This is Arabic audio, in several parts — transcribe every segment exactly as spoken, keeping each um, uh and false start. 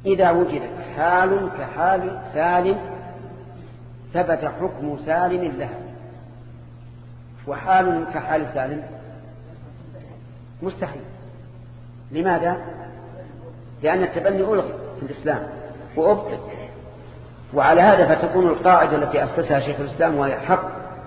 إذا وجدت حال كحال سالم ثبت حكم سالم لها، وحال كحال سالم مستحيل. لماذا؟ لأن التبني ألغي في الإسلام وأبطل. وعلى هذا فتكون القاعدة التي أسسها شيخ الإسلام وهي حق،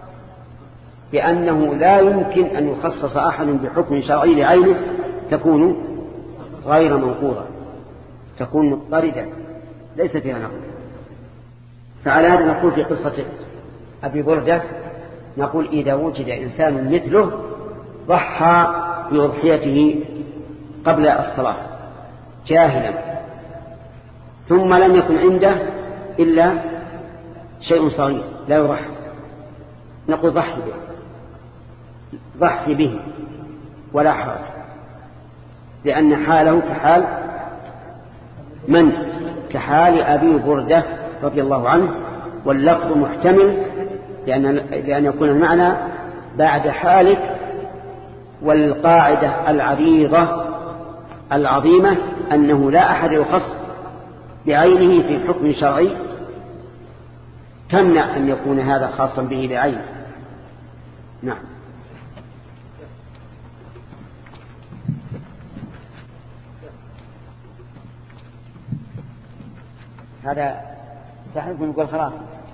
بأنه لا يمكن أن يخصص أحد بحكم شرعي لعينه تكون غير منقوضة، تكون مضطردة ليس فيها نقض. فعلى هذا نقول في قصة أبي بردة، نقول إذا وجد إنسان مثله ضحى بأضحيته قبل الصلاة جاهلا ثم لم يكن عنده إلا شيء صغير لا يرح، نقول ضحي به ضحي به ولا حرج، لأن حاله كحال من؟ كحال أبي بردة رضي الله عنه. واللفظ محتمل لأن, لأن يكون المعنى بعد حالك. والقاعدة العريضة العظيمة أنه لا أحد يخص بعينه في حكم شرعي تمنع أن يكون هذا خاصا به بعينه. نعم. هذا صاحب يقول خلاص.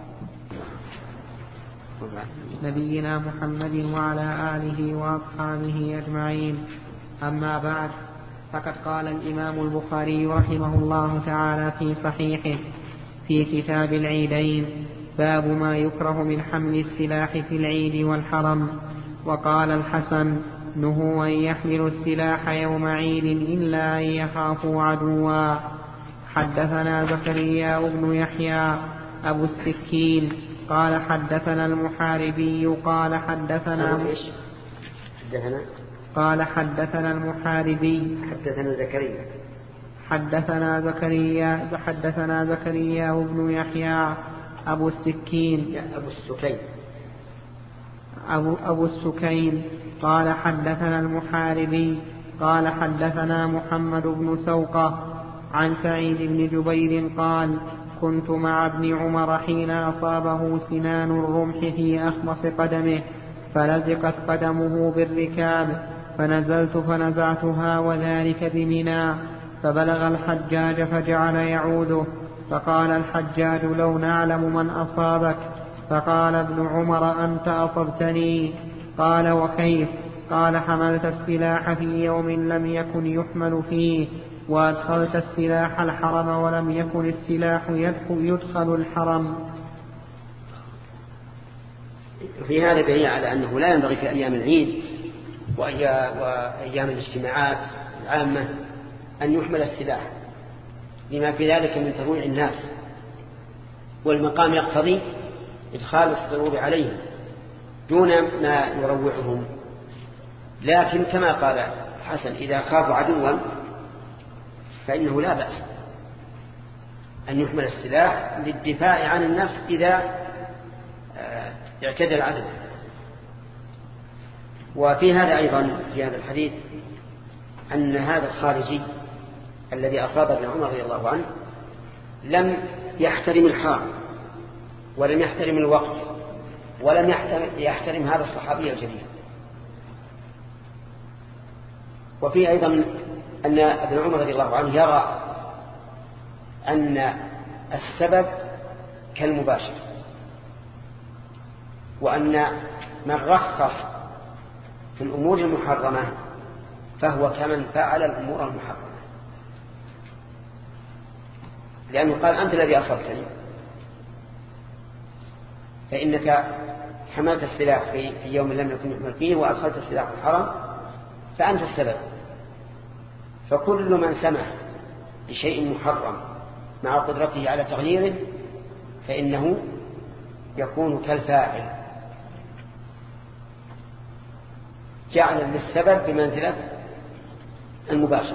نبينا محمد وعلى آله وأصحابه أجمعين. أما بعد، فقد قال الإمام البخاري رحمه الله تعالى في صحيحه في كتاب العيدين: باب ما يكره من حمل السلاح في العيد والحرم. وقال الحسن: نهوا أن يحملوا السلاح يوم عيد إلا أن يخافوا عدوا. حدثنا زكريا بن يحيى أبو السكين قال حدثنا المحاربي قال حدثنا قال حدثنا المحاربي حدثنا زكريا حدثنا زكريا حدثنا زكريا بن يحيى أبو السكين أبو السكين أبو, أبو السكين قال حدثنا المحاربي قال حدثنا محمد بن سوقة عن سعيد بن جبير قال: كنت مع ابن عمر حين أصابه سنان الرمح في أخمص قدمه فلزقت قدمه بالركاب، فنزلت فنزعتها وذلك بمنى، فبلغ الحجاج فجعل يعوده، فقال الحجاج: لو نعلم من أصابك. فقال ابن عمر: أنت أصبتني. قال: وكيف؟ قال: حملت السلاح في يوم لم يكن يحمل فيه، وأدخلت السلاح الحرم ولم يكن السلاح يدخل الحرم. في هذا دليل على أنه لا ينبغي في أيام العيد وأيام الاجتماعات العامة أن يحمل السلاح، لما في ذلك من ترويع الناس، والمقام يقتضي إدخال السرور عليهم دون ما يروعهم. لكن كما قال حسن: إذا خافوا عدوا فإنه لا بأس أن يحمل السلاح للدفاع عن النفس إذا اعتدى العدو. وفي هذا أيضا في هذا الحديث أن هذا الخارجي الذي أصاب ابن عمر رضي الله عنه لم يحترم الحرم ولم يحترم الوقت ولم يحترم هذا الصحابي الجليل. وفي أيضا أن ابن عمر رضي الله عنه يرى أن السبب كالمباشر، وأن من رخص في الأمور المحرمة فهو كمن فعل الأمور المحرمة، لأنه قال: أنت الذي أصبتني، فإنك حملت السلاح في يوم لم يكن يحمل فيه وأدخلت السلاح في الحرم، فأنت السبب. فكل من سمح بشيء محرم مع قدرته على تغييره فإنه يكون كالفاعل، جعل للسبب بمنزلة المباشر.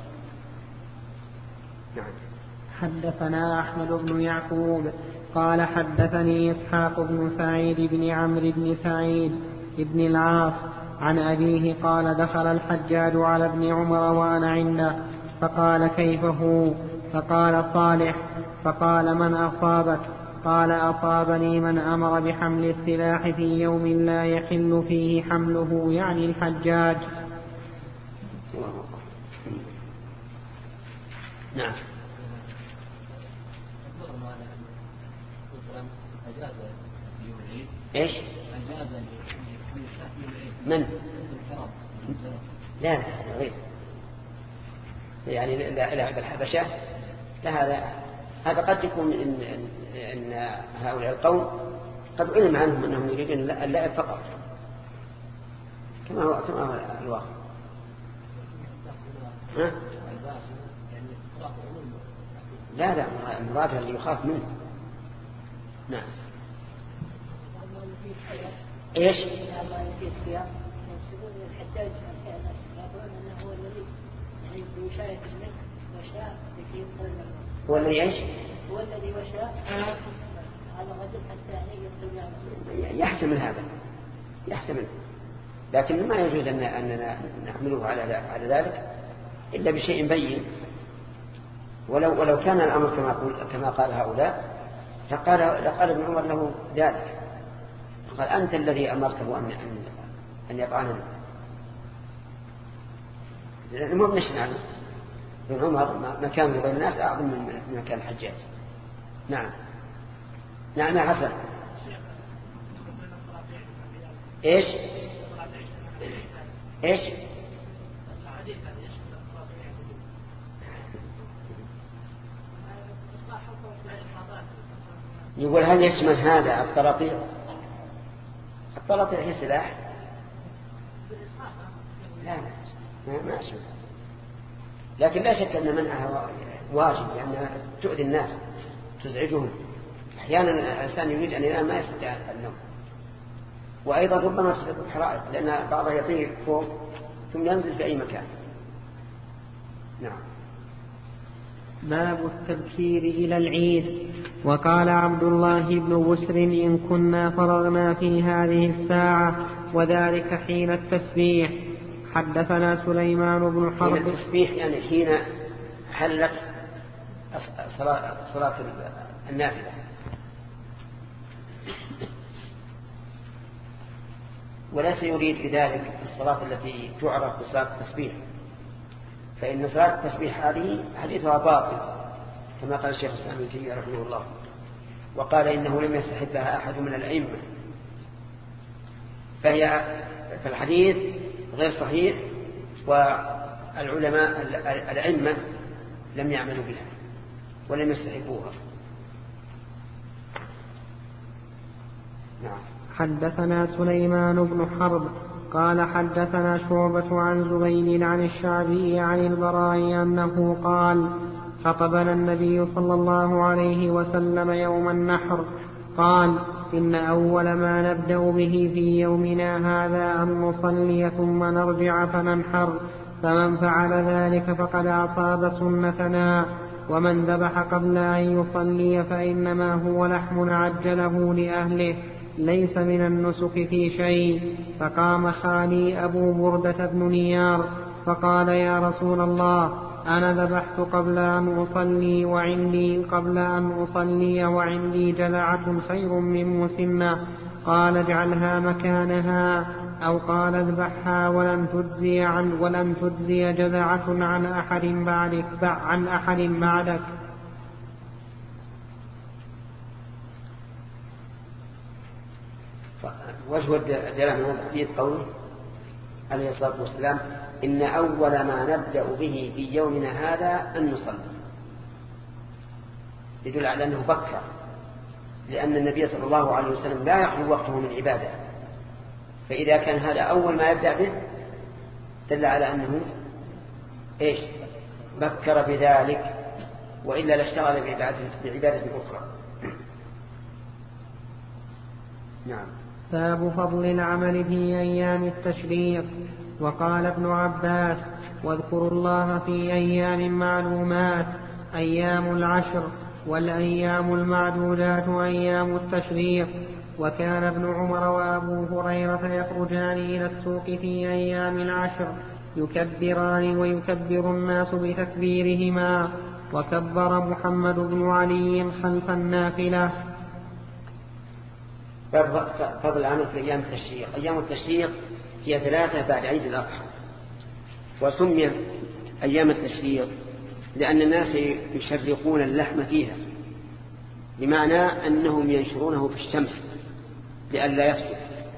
نعم. حدثنا أحمد بن يعقوب قال حدثني إسحاق بن سعيد بن عمرو بن سعيد بن العاص عن أبيه قال: دخل الحجاج على ابن عمر وأنا عنده، فقال: كيف هو؟ فقال صالح فقال من أصابك؟ قال أصابني من أمر بحمل السلاح في يوم لا يحل فيه حمله يعني الحجاج. نعم. ايش؟ من؟ لا غير يعني لاعب الحبشة. لا هذا هذا قد يكون إن, إن, إن هؤلاء القوم قد علم عنهم أنهم يريدون اللعب فقط كما هو كما هو الواقع. ها؟ لا لا المراد اللي يخاف منه. نعم. ايش؟ هو الذي ايش؟ هو الذي وشاء على الرجل حتى يستطيع. يحتمل هذا يحتمل، لكن ما يجوز أن أننا نحمله على على ذلك إلا بشيء بين. ولو ولو كان الأمر كما قال كما قال هؤلاء فقال لقال ابن عمر له ذلك، قال أنت الذي أمرته أن أن يطعنه. المهم بنشن عنه ابن عمر مكانه بين الناس أعظم من مكان الحجاج. نعم نعم يا حسن. ايش ايش يقول هل يشمل هذا الطراطيع؟ الطراطيع هي سلاح؟ لا لا ما يشمل، لكن لا شك أن منعها واجب لأنها تؤذي الناس تزعجهم. أحيانا الإنسان يريد أن ينام ما يستطيع النوم، وأيضا ربما تسبب حرائق لأن بعضها يطير فوق ثم ينزل في أي مكان. نعم. باب التبكير إلى العيد. وقال عبد الله بن بسر إن كنا فرغنا في هذه الساعة وذلك حين التسبيح. حدثنا سليمان بن حرب. حين التسبيح يعني حين حلت صلاة, صلاة النافلة. وليس يريد بذلك الصلاة التي تعرف بصلاة التسبيح، فإن صلاة التسبيح هذه حديثها باطل كما قال الشيخ الإسلام ابن تيمية رحمه الله، وقال إنه لم يستحبها أحد من الأئمة، فهي فالحديث غير صحيح والعلماء الأئمة لم يعملوا بها ولم يستحبوها. نعم. حدثنا سليمان بن حرب قال حدثنا شعبة عن زبيد عن الشعبي عن البراء أنه قال خطبنا النبي صلى الله عليه وسلم يوم النحر قال إن أول ما نبدأ به في يومنا هذا أن نصلي ثم نرجع فننحر، فمن فعل ذلك فقد أصاب سنتنا، ومن ذبح قبل أن يصلي فإنما هو لحم عجله لأهله ليس من النسك في شيء. فقام خالي أبو بردة بن نيار فقال يا رسول الله أنا ذبحت قبل أن أصلي وعندي قبل أن أصلي وعندي جذعة خير من مسنة، قال اجعلها مكانها، أو قال اذبحها ولن تجزي عن ولن تجزي جذعة عن أحد بعدك عن أحد بعدك. وجه الدلالة من الحديث قوله عليه الصلاة والسلام إن أول ما نبدأ به في يومنا هذا أن نصلي، يدل على أنه بكر، لأن النبي صلى الله عليه وسلم لا يخلو وقته من عبادة، فإذا كان هذا أول ما يبدأ به دل على أنه إيش بكر بذلك، وإلا لاشتغل بعبادة أخرى. نعم. باب فضل العمل في أيام التشريق. وقال ابن عباس واذكروا الله في أيام معلومات أيام العشر، والأيام المعدودات أيام التشريق. وكان ابن عمر وأبو هريرة يخرجان إلى السوق في أيام العشر يكبران ويكبر الناس بتكبيرهما، وكبر محمد بن علي خلف النافلة. فضل العمل في أيام التشريق. أيام التشريق هي ثلاثة بعد عيد الأضحى، وسمي أيام التشريق لأن الناس يشرقون اللحم فيها، بمعنى أنهم ينشرونه في الشمس لئلا يفسد.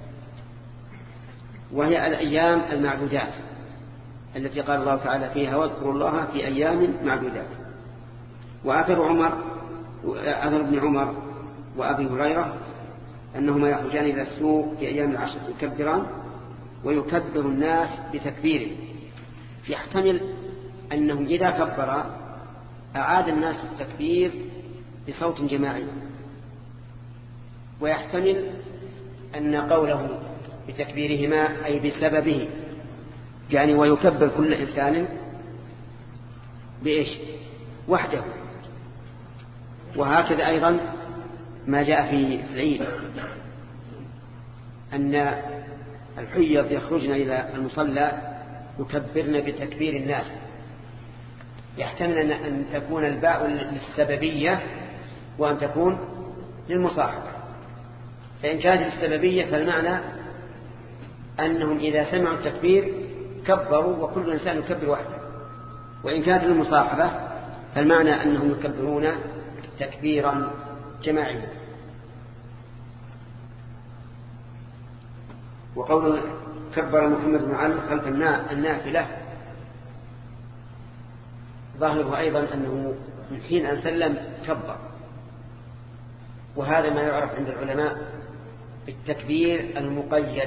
وهي الأيام المعدودات التي قال الله تعالى فيها واذكروا الله في أيام معدودات. وآثر عمر آثر ابن عمر وأبي هريرة أنهما يخرجان إلى السوق في أيام العشر يكبران ويكبر الناس بتكبيره، يحتمل أنه إذا كبر أعاد الناس التكبير بصوت جماعي، ويحتمل أن قوله بتكبيرهما أي بسببه، يعني ويكبر كل إنسان بإيش وحده. وهكذا أيضا ما جاء في العيد أن الحيض يخرجن إلى المصلى يكبرن بتكبير الناس، يحتمل أن تكون الباء للسببية وأن تكون للمصاحبة. فإن كانت للسببية فالمعنى أنهم إذا سمعوا التكبير كبروا وكل إنسان يكبر وحده، وإن كانت للمصاحبة فالمعنى أنهم يكبرون تكبيرا جماعيا. وقول كبر محمد بن علي خلف النافلة ظاهره أيضا أنه من حين أن سلم كبر، وهذا ما يعرف عند العلماء بالتكبير المقيد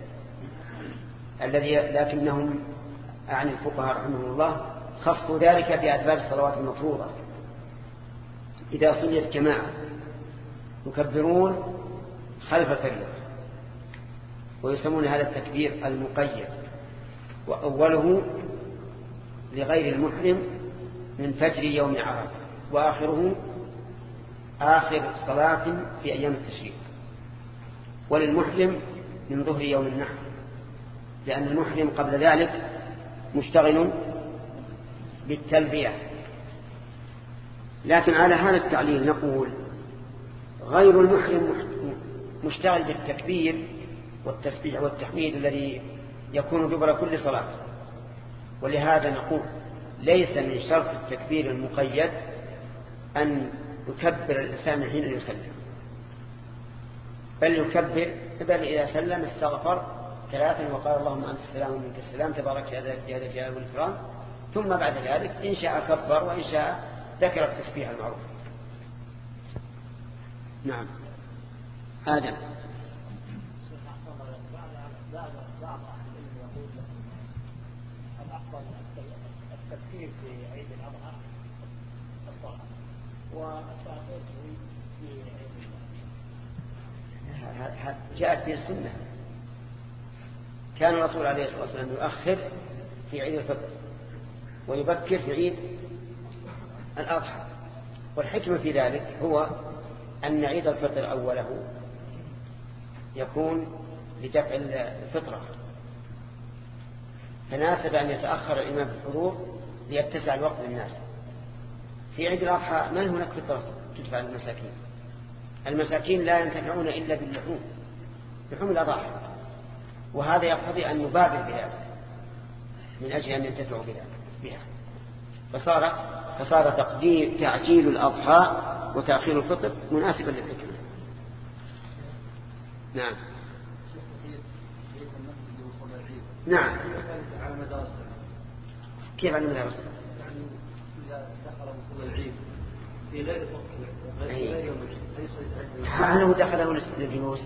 الذي لكنهم عن الفقهاء رحمه الله خصوا ذلك بأدبار الصلوات المفروضة. إذا صليت جماعة يكبرون خلف الفريضة ويسمون هذا التكبير المقيد، وأوله لغير المحرم من فجر يوم عرفة، وآخره آخر صلاة في أيام التشريق، وللمحرم من ظهر يوم النحر، لأن المحرم قبل ذلك مشتغل بالتلبية. لكن على هذا التعليل نقول غير المحرم مشتغل بالتكبير والتسبيح والتحميد الذي يكون دبر كل صلاة، ولهذا نقول ليس من شرط التكبير المقيد أن يكبر الإنسان حين يسلم، بل يكبر بل إذا سلم استغفر ثلاثا وقال اللهم أنت السلام ومنك السلام تبارك يا ذا الجلال والإكرام، ثم بعد ذلك إن شاء كبر وإن شاء ذكر التسبيح المعروف. نعم. آدم. بعض أهل العلم يقول الأفضل التكبير في عيد الأضحى الصلاة والتأخير في عيد الأضحى. جاءت به السنة، كان الرسول عليه الصلاة والسلام يؤخر في عيد الفطر ويبكر في عيد الأضحى، والحكمة في ذلك هو أن عيد الفطر أوله يكون لدفع الفطرة، فناسب أن يتأخر الإمام في الحضور ليتسع الوقت للناس. في عيد الأضحى ما هناك فطرة تدفع للمساكين، المساكين لا ينتفعون إلا باللحوم، لحوم الأضاحي، وهذا يقتضي أن يبادر بذلك من أجل أن ينتفعوا بها، فصار فصار تقديم تعجيل الأضحى وتأخير الفطر مناسبا للحكمة. نعم. نعم. كيف على مدار السنة؟ يعني إذا دخل مصلى العيد في غير وقت غير يوم العيد، هل هو دخله للجلوس؟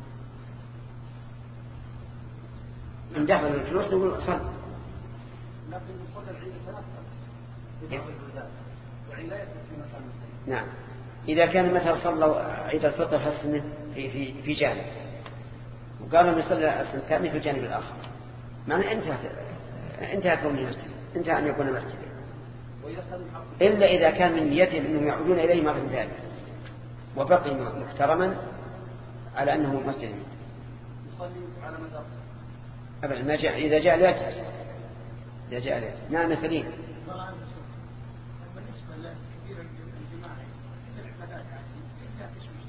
إن دخل للجلوس نقول صل. لكن مصلى العيد ثلاثة يعني لا يدخل في مكان مستقيم. نعم. إذا كان مثلا صلوا عيد الفطر حسنه في في في جانب وقالوا يصلي الثاني في الجانب الآخر، معنى انتهى انتهى كون المسجد، انتهى أن يكون مسجدا، إلا إذا كان من نيتهم أنهم يعودون إليه مرة ثانية وبقي محترما على أنه مسجد. يصلي على مدار أبدا ما جاء، إذا جاء لا يجلس، إذا جاء لا يجلس. نعم سليم. بالنسبة الكبير الجماعي العبادات هذه لا تشويش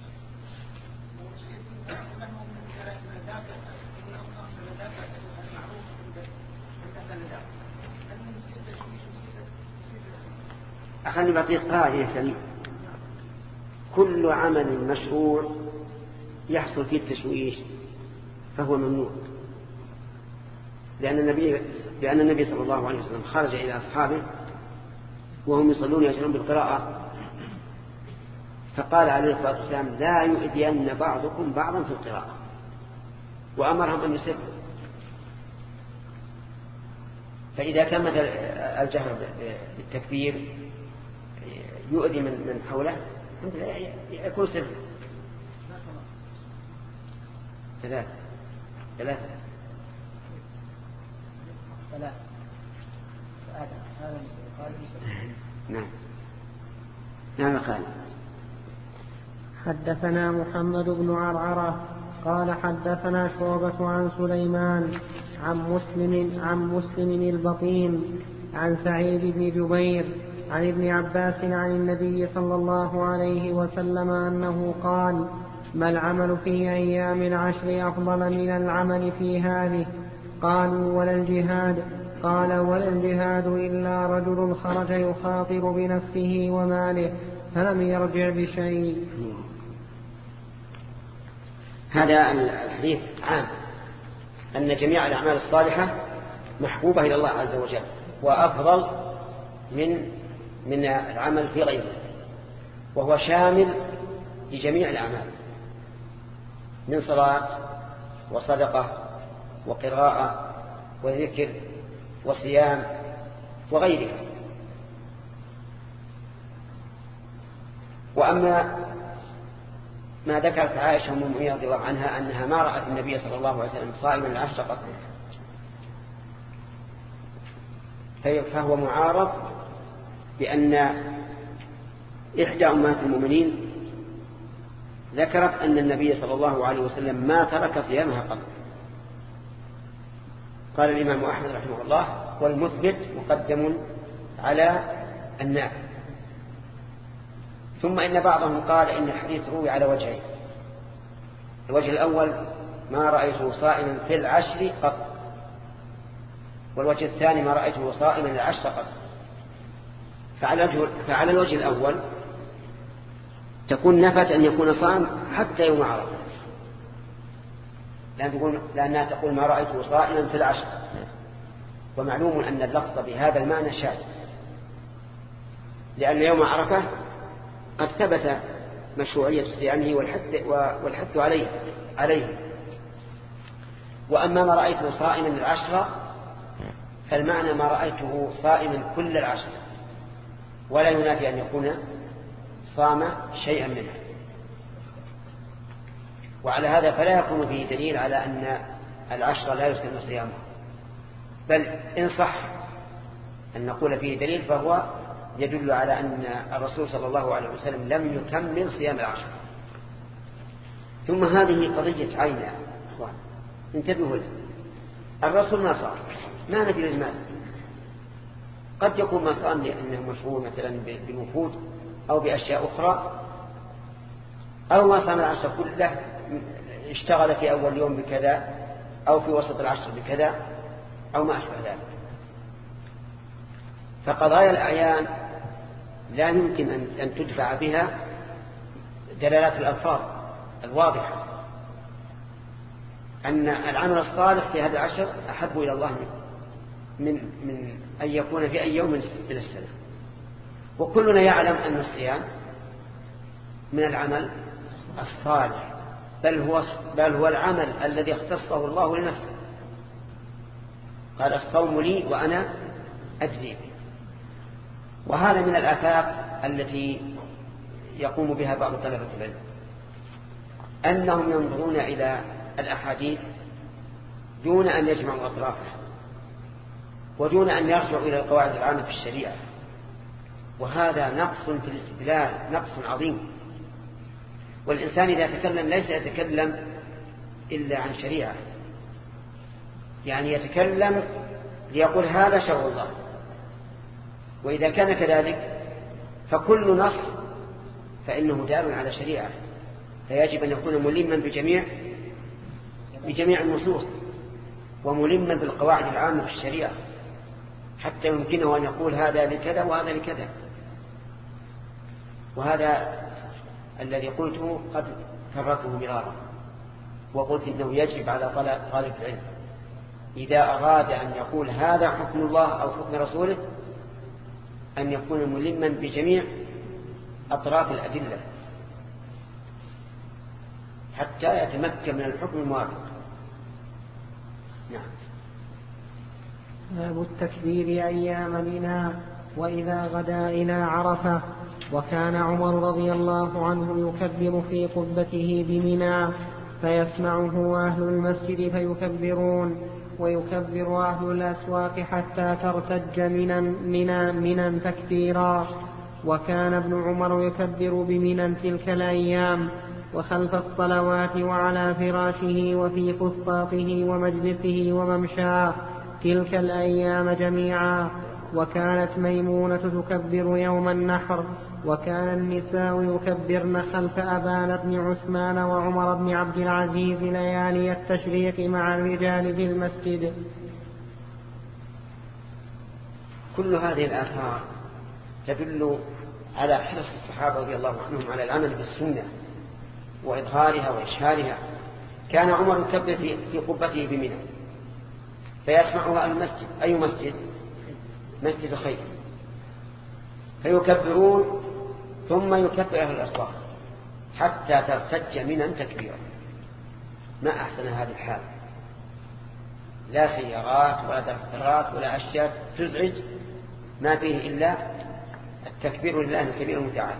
له من ذاك من أوصاف ذاك المعروف عند أهل ذاك أنه يصير تشويش يصير أخلي بعطيك قاعدة. كل عمل مشروع يحصل فيه التشويش فهو ممنوع، لأن النبي لأن النبي صلى الله عليه وسلم خرج إلى أصحابه وهم يصلون يجهرون بالقراءة، فقال عليه الصلاة والسلام: لا يؤذين بعضكم بعضا في القراءة، وأمرهم أن يسروا. فإذا كان مثل الجهر بالتكبير يؤذي من من حوله يكون سر. ثلاثة ثلاثة ثلاثة نعم نعم. قال: حدثنا محمد بن عرعرة قال حدثنا شعبة عن سليمان عن مسلم عن مسلم البطين عن سعيد بن جبير عن ابن عباس عن النبي صلى الله عليه وسلم أنه قال: ما العمل في أيام العشر أفضل من العمل في هذه؟ قالوا: ولا الجهاد؟ قال: ولا الجهاد إلا رجل خرج يخاطر بنفسه وماله فلم يرجع بشيء. هذا الحديث عام أن جميع الأعمال الصالحة محبوبة إلى الله عز وجل وأفضل من من العمل في غيره، وهو شامل لجميع الأعمال من صلاة وصدقة وقراءة وذكر وصيام وغيرها. وأما ما ذكرت عائشة أم المؤمنين رضي الله عنها أنها ما رأت النبي صلى الله عليه وسلم صائما العشر قط، فهو معارض بأن إحدى أمهات المؤمنين ذكرت أن النبي صلى الله عليه وسلم ما ترك صيامها قط. قال الإمام أحمد رحمه الله: والمثبت مقدم على النافي. ثم إن بعضهم قال إن الحديث روي على وجهين: الوجه الأول ما رأيته صائما في العشر قط، والوجه الثاني ما رأيته صائما العشر قط. فعلى الوجه الأول تكون نفت أن يكون صائم حتى يوم عرفة، لأنها تقول ما رأيته صائما في العشر، ومعلوم أن اللفظ بهذا المعنى شاذ، لأن يوم عرفة قد ثبت مشروعية صيامه والحث عليه عليه وأما ما رأيته صائما العشر فالمعنى ما رأيته صائما كل العشر، ولا ينافي أن يكون صام شيئا منه. وعلى هذا فلا يكون فيه دليل على أن العشر لا يسن صيامه، بل إن صح أن نقول فيه دليل فهو يدل على أن الرسول صلى الله عليه وسلم لم يكمل صيام العشر. ثم هذه قضية عين يا أخوان، انتبهوا لها. الرسول ما صار، ما ندري لماذا. قد يكون ما صام لأنه مشغول مثلا بالوفود أو بأشياء أخرى، أو ما صام العشر كله، اشتغل في أول يوم بكذا أو في وسط العشر بكذا أو ما أشبه ذلك. فقضايا الأعيان لا يمكن أن تدفع بها دلالات الألفاظ الواضحة أن العمل الصالح في هذا العشر أحب إلى الله من, من أن يكون في أي يوم من السنة. وكلنا يعلم أن الصيام من العمل الصالح، بل هو, بل هو العمل الذي اختصه الله لنفسه. قال: الصوم لي وأنا أجزي به. وهذا من الآفات التي يقوم بها بعض طلبة العلم، أنهم ينظرون إلى الأحاديث دون أن يجمعوا أطرافها ودون أن يرجعوا إلى القواعد العامة في الشريعة، وهذا نقص في الاستدلال، نقص عظيم. والإنسان إذا تكلم ليس يتكلم إلا عن شريعة، يعني يتكلم ليقول هذا شرع الله، وإذا كان كذلك فكل نص فإنه دال على شريعة، فيجب أن يكون ملما بجميع بجميع النصوص وملما بالقواعد العامة في الشريعة، حتى يمكنه أن يقول هذا لكذا وهذا لكذا. وهذا الذي قلته قد كررته مرارا، وقلت إنه يجب على طالب العلم إذا أراد أن يقول هذا حكم الله أو حكم رسوله أن يكون ملما بجميع أطراف الأدلة حتى يتمكن من الحكم الموافق. نعم. باب التكبير أيام منى وإذا غدا إلى عرفة. وكان عمر رضي الله عنه يكبر في قبته بمنى فيسمعه أهل المسجد فيكبرون، ويكبر أهل الأسواق حتى ترتج منى منى منى تكبيرا. وكان ابن عمر يكبر بمنى تلك الأيام وخلف الصلوات وعلى فراشه وفي فسطاطه ومجلسه وممشاه تلك الأيام جميعا. وكانت ميمونة تكبر يوم النحر، وكان النساء يكبرن خلف أبان بن عثمان وعمر بن عبد العزيز ليالي التشريق مع الرجال في المسجد. كل هذه الآثار تدل على حرص الصحابة رضي الله عنهم على العمل بالسنة وإظهارها وإشهارها. كان عمر يكبر في, في قبته بمنى فيسمعها المسجد. أي مسجد؟ مسجد خير. فيكبرون ثم يكبر أهل الأسواق حتى ترتج منى تكبيرا. ما أحسن هذه الحال، لا سيارات ولا دفترات ولا أشياء تزعج، ما فيه إلا التكبير لله الكبير المتعال.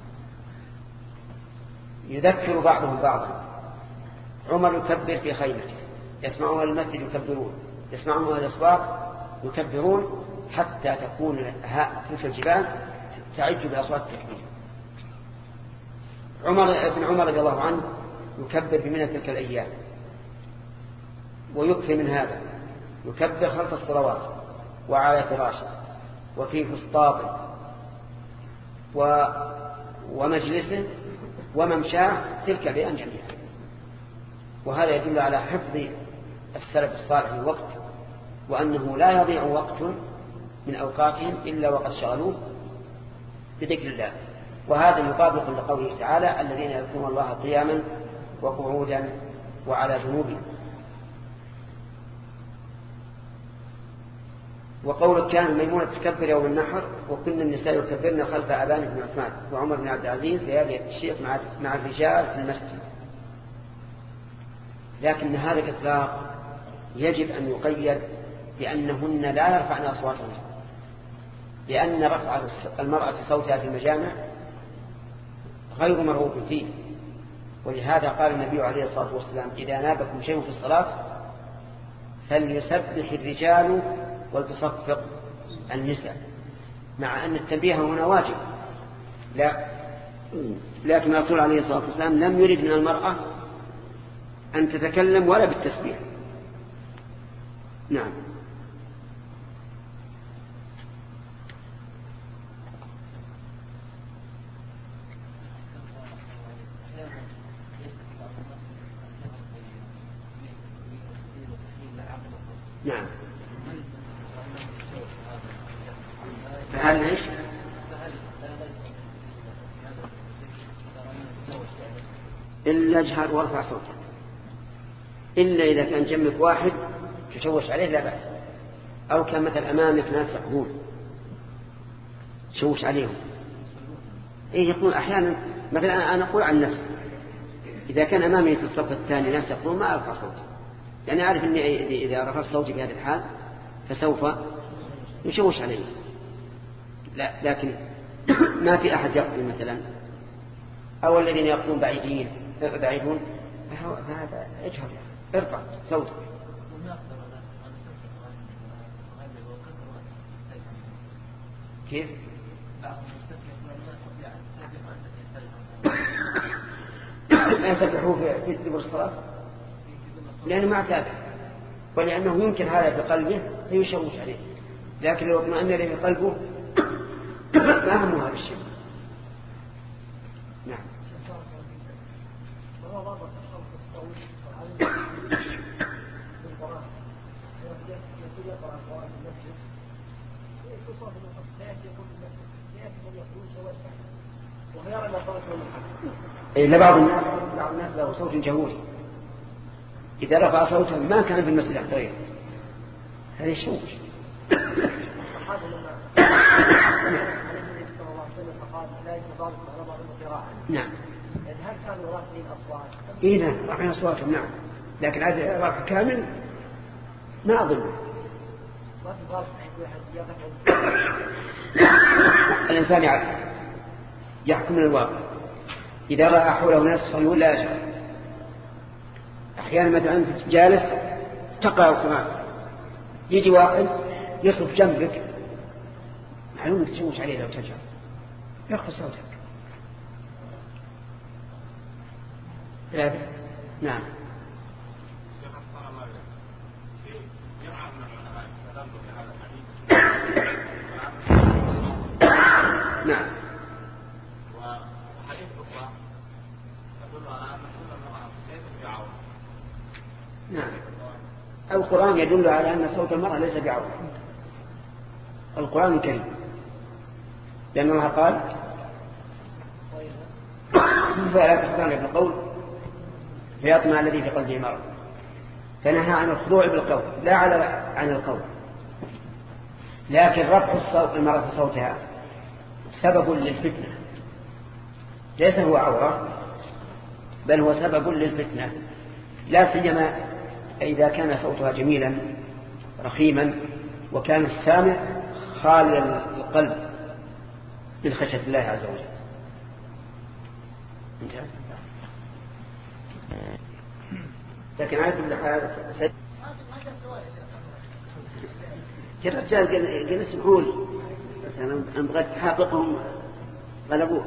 يذكر بعضهم بعضا. عمر يكبر في خيمته، يسمعون المسجد يكبرون، يسمعون الأسواق يكبرون حتى تكون تلك الجبال تعج بأصوات التكبير. عمر ابن عمر رضي الله عنه يكبر بمنى تلك الأيام ويكفي من هذا، يكبر خلف الصلوات وعلى فراشه وفي فسطاطه و... ومجلسه وممشاه تلك الأيام جميعا. وهذا يدل على حفظ السلف الصالح الوقت، وأنه لا يضيع وقت من أوقاتهم إلا وقد شغلوه بذكر الله. وهذا يطابق لقوله تعالى الذين يذكرون الله قياما وقعودا وعلى جنوبهم. وقول كان ميمونة تكبر يوم النحر وكل النساء يكبرن خلف أبان بن عثمان وعمر بن عبد العزيز ليالي التشريق مع الرجال في المسجد. لكن هذا الإطلاق يجب أن يقيد بأنهن لا يرفعن أصواتهن، لأن رفع المرأة صوتها في المجامع غير مرغوب فيه. ولهذا قال النبي عليه الصلاة والسلام إذا نابكم شيء في الصلاة فليسبح الرجال ولتصفق النساء، مع أن التنبيه هنا واجب. لا، لكن الرسول عليه الصلاة والسلام لم يرد من المرأة أن تتكلم ولا بالتسبيح. نعم. نعم. فهل ايش؟ إلا اجهر وارفع صوتك، إلا إذا كان جنبك واحد تشوش عليه لا بأس، أو كان مثل أمامك ناس يقول تشوش عليهم. إيه يقول أحيانا مثلا أنا أقول عن نفسي إذا كان أمامي في الصف الثاني ناس يقول ما أرفع صوتي، يعني أعرف أني إذا رفعت صوتي في هذه الحال فسوف يشوش عليه. لا، لكن ما في أحد يقضي مثلا، أو الذين يقضون بعيدين بعيدون فهذا اجهر ارفع صوتك. كيف؟ ما يسبحوا في دبر الصلاة لأنه ما اعتاد، ولأنه يمكن هذا في قلبه فيشوش عليه. لكن لو اطمأن إليه قلبه ما همه هذا الشيء. نعم. وما ضربة الصوت الصوت بالقرآن يقول يقرأ القرآن في المسجد يقول صوت المحفظ لا يقول المسجد لا يقول يقول سوى اسمه وغير ما صوت المحفظ إلا بعض الناس بعض الناس له صوت جهوري إذا رفع صوته ما كان في المسجد أحتريه هذا يشوش. نعم. هل كانوا رافعين أصوات؟ إيه نعم رافعين أصواتهم نعم، لكن هذا رافع كامل ما أظن. ما في ضابط يقف الإنسان يحكم من الواقع. إذا رأى حوله ناس يصلون لا يشعر. أحيانا مثلا أنت جالس تقرأ القرآن يجي واحد يصف جنبك معلوم انك تشوش عليه لو تجهر يخفض صوتك. ثلاثة. نعم. نعم. وحديث أخرى تدل على أن كل امرأة ليست بعورة. نعم. القرآن يدل على أن صوت المرأة ليس بعورة. القرآن الكريم لأن الله قال فلا تخضعن بالقول فيطمع الذي في قلبه مرض، فنهى عن الخضوع بالقول لا على عن القول. لكن رفع الصوت المرأة صوتها سبب للفتنة، ليس هو عورة بل هو سبب للفتنة، لا سيما إذا كان صوتها جميلا رخيما وكان السامع خالي القلب من خشية الله عز وجل. انتهى. لكن على كل حال الرجال قال اسمحوا لي أنا بغيت تحققهم غلبوك.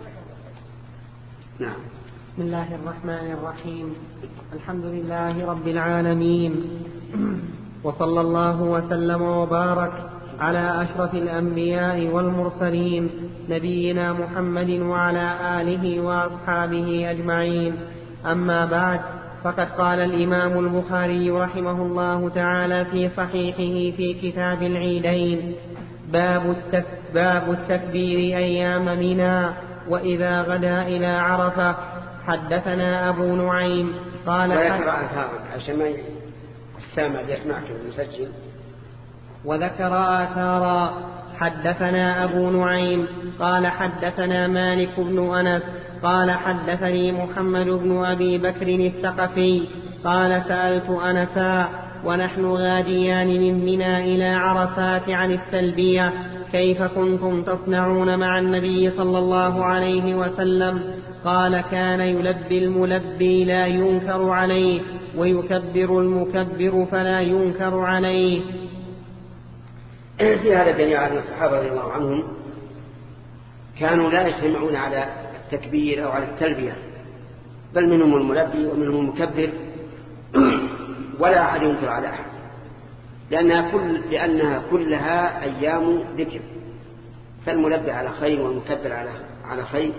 نعم. بسم الله الرحمن الرحيم. الحمد لله رب العالمين، وصلى الله وسلم وبارك على أشرف الأنبياء والمرسلين نبينا محمد وعلى آله وأصحابه أجمعين. أما بعد، فقد قال الإمام البخاري رحمه الله تعالى في صحيحه في كتاب العيدين: باب, التك باب التكبير أيام منى وإذا غدا إلى عرفة. حدثنا أبو نعيم قال وذكر آثارا عشان ما السامع يسمعك المسجل. وذكر آثارا. حدثنا أبو نعيم قال حدثنا مالك بن أنس قال حدثني محمد بن أبي بكر الثقفي قال سألت أنسا ونحن غاديان من منى إلى عرفات عن التلبية كيف كنتم تصنعون مع النبي صلى الله عليه وسلم؟ قال كان يلبي الملبي لا ينكر عليه ويكبر المكبر فلا ينكر عليه. في هذا دليل على الصحابة رضي الله عنهم كانوا لا يجتمعون على التكبير أو على التلبية، بل منهم الملبي ومنهم المكبر ولا أحد ينكر على أحد، لأنها, كل لأنها كلها أيام ذكر، فالملبي على خير والمكبر على على خير.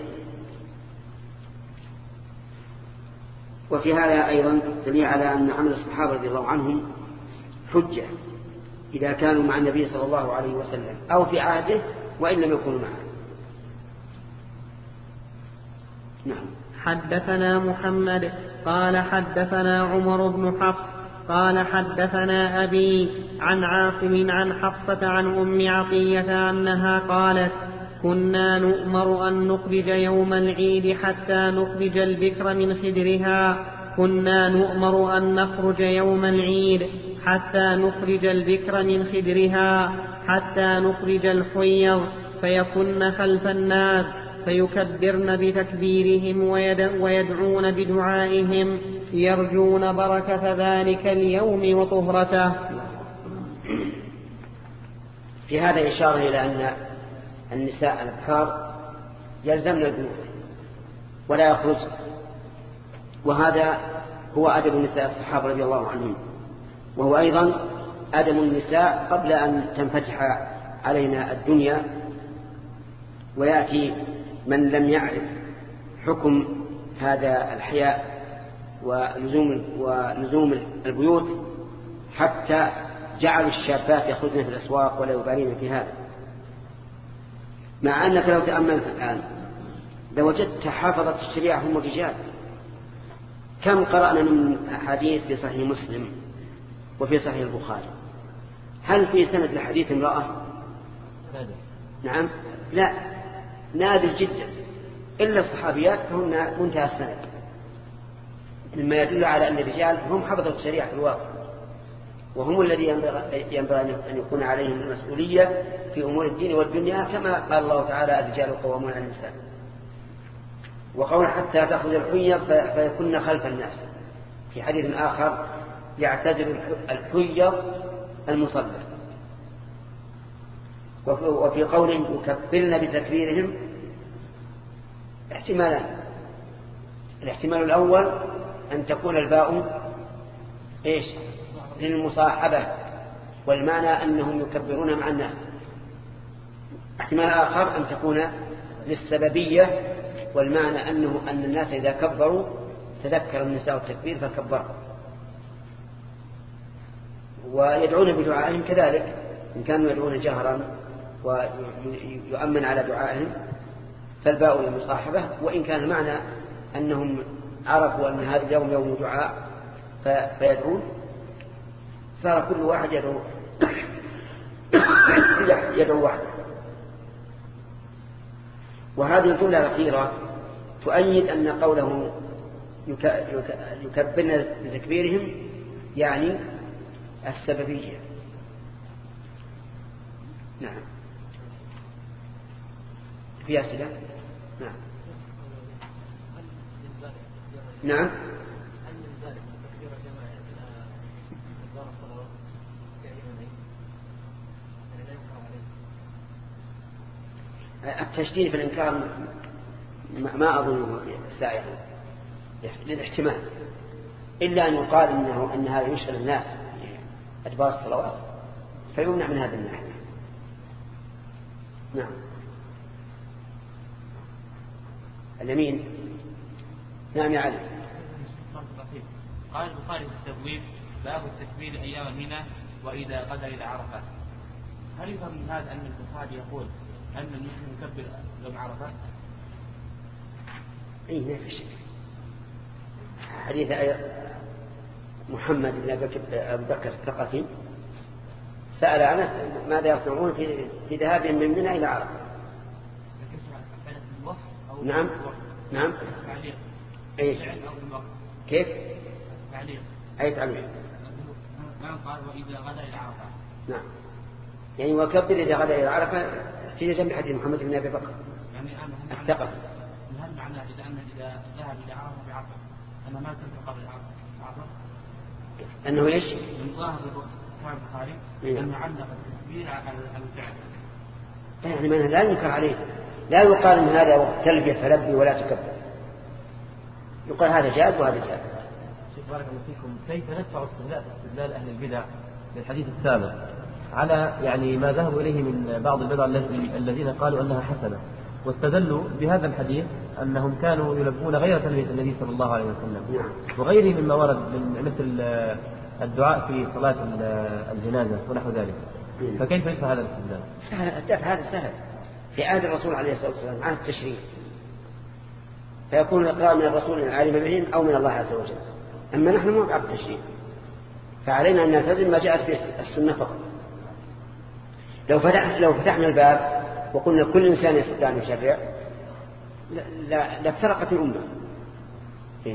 وفي هذا أيضا دليل على أن عمل الصحابة رضي الله عنهم حجة إذا كانوا مع النبي صلى الله عليه وسلم أو في عهده وإن لم يكونوا معه. نعم. حدثنا محمد قال حدثنا عمر بن حفص قال حدثنا أبي عن عاصم عن حفصة عن أم عطية أنها قالت: كنا نؤمر أن نخرج يوم العيد حتى نخرج البكر من خدرها كنا نؤمر أن نخرج يوم العيد حتى نخرج البكر من خدرها حتى نخرج الحيض فيكن خلف الناس فيكبرن بتكبيرهم ويدعون بدعائهم يرجون بركة ذلك اليوم وطهرته. في هذا إشارة إلى أن النساء الأبكار يلزمن البيوت ولا يخرج، وهذا هو أدب النساء الصحابة رضي الله عنهم، وهو أيضا أدب النساء قبل أن تنفتح علينا الدنيا ويأتي من لم يعرف حكم هذا الحياء ولزوم ولزوم البيوت حتى جعلوا الشابات يخرجن في الأسواق ولا يبالين في هذا، مع أنك لو تأملت الآن لوجدت حافظة الشريعة هم الرجال. كم قرأنا من أحاديث في صحيح مسلم وفي صحيح البخاري، هل في سند لحديث امرأة؟ نعم لا، نادر جدا، إلا الصحابيات فهم منتهى السند، مما يدل على أن الرجال هم حفظة الشريعة في الواقع، وهم الذي ينبغي أن يكون عليهم المسؤولية في أمور الدين والدنيا، كما قال الله تعالى الرجال قوامون على النساء. وقول حتى تأخذ الحيض فيكون خلف الناس، في حديث آخر يعتذر الحيض المصلى. وفي قول يكفرن بتكفيرهم احتمالان، الاحتمال الأول أن تكون الباء إيش للمصاحبة، والمعنى أنهم يكبرون مع الناس. احتمال آخر أن تكون للسببية، والمعنى أنه أن الناس إذا كبروا تذكر النساء التكبير فكبروا. ويدعون بدعائهم كذلك، إن كانوا يدعون جهرا ويؤمن على دعائهم فالباء للمصاحبة، وإن كان المعنى أنهم عرفوا أن هذا اليوم يوم دعاء فيدعون، صار كل واحد يدعو يدعو واحد. وهذه الجملة الأخيرة تؤيد أن قوله يكبرن بتكبيرهم يعني السببية. نعم في أسئلة؟ نعم نعم التشديد في الإنكار ما أظنه سائغ للاحتمال، إلا أن يقال إنه أن هذا يشغل الناس أدبار الصلوات فيمنع من هذا الناحية. نعم اليمين. نعم يا علي. قال البخاري في التبويب باب التكبير أيام منى وإذا غدا إلى عرفات. هل يفهم من هذا أن البخاري يقول أن المسلم يكبر يوم عرفات؟ أي ما في شيء. حديث محمد بن أبي بكر الثقفي سأل أنس ماذا يصنعون في في ذهابهم من منى إلى عرفة. نعم نعم أي كيف أي تعليق. نعم قال وإذا غدا إلى عرفة. نعم يعني وكبر إذا غدا إلى عرفة في جنب حديث محمد بن أبي بكر يعني الثقفي. هل معناه إذا أن إذا ذهب إلى عرفة بعرفة أنا ما كنت قبل عرفة أنه إيش؟ من ظاهر البخاري أنه علق التكبير على الفعل. يعني من لا ينكر عليه، لا يقال إن هذا وقت تلبية فلبي ولا تكبر، يقال هذا جائز وهذا جائز. شيخ بارك الله فيكم، كيف ندفع استدلال استدلال أهل البدع للحديث السابق على يعني ما ذهبوا إليه من بعض البدع الذين قالوا أنها حسنة، واستدلوا بهذا الحديث أنهم كانوا يلبون غير تلبية النبي صلى الله عليه وسلم وغيره مما ورد من مثل الدعاء في صلاة الجنازة ونحو ذلك، فكيف يدفع هذا الاستدلال؟ سهل الدفع، هذا سهل. في عهد الرسول عليه الصلاة والسلام عهد التشريع، فيكون الإقرار من الرسول العالم بهم أو من الله عز وجل. أما نحن مو بعهد التشريع، فعلينا أن نلتزم ما جاءت في السنة فقط. لو فتحنا لو فتحنا الباب وقلنا كل إنسان يستطيع أن يشرع لافترقت الأمة. إيه.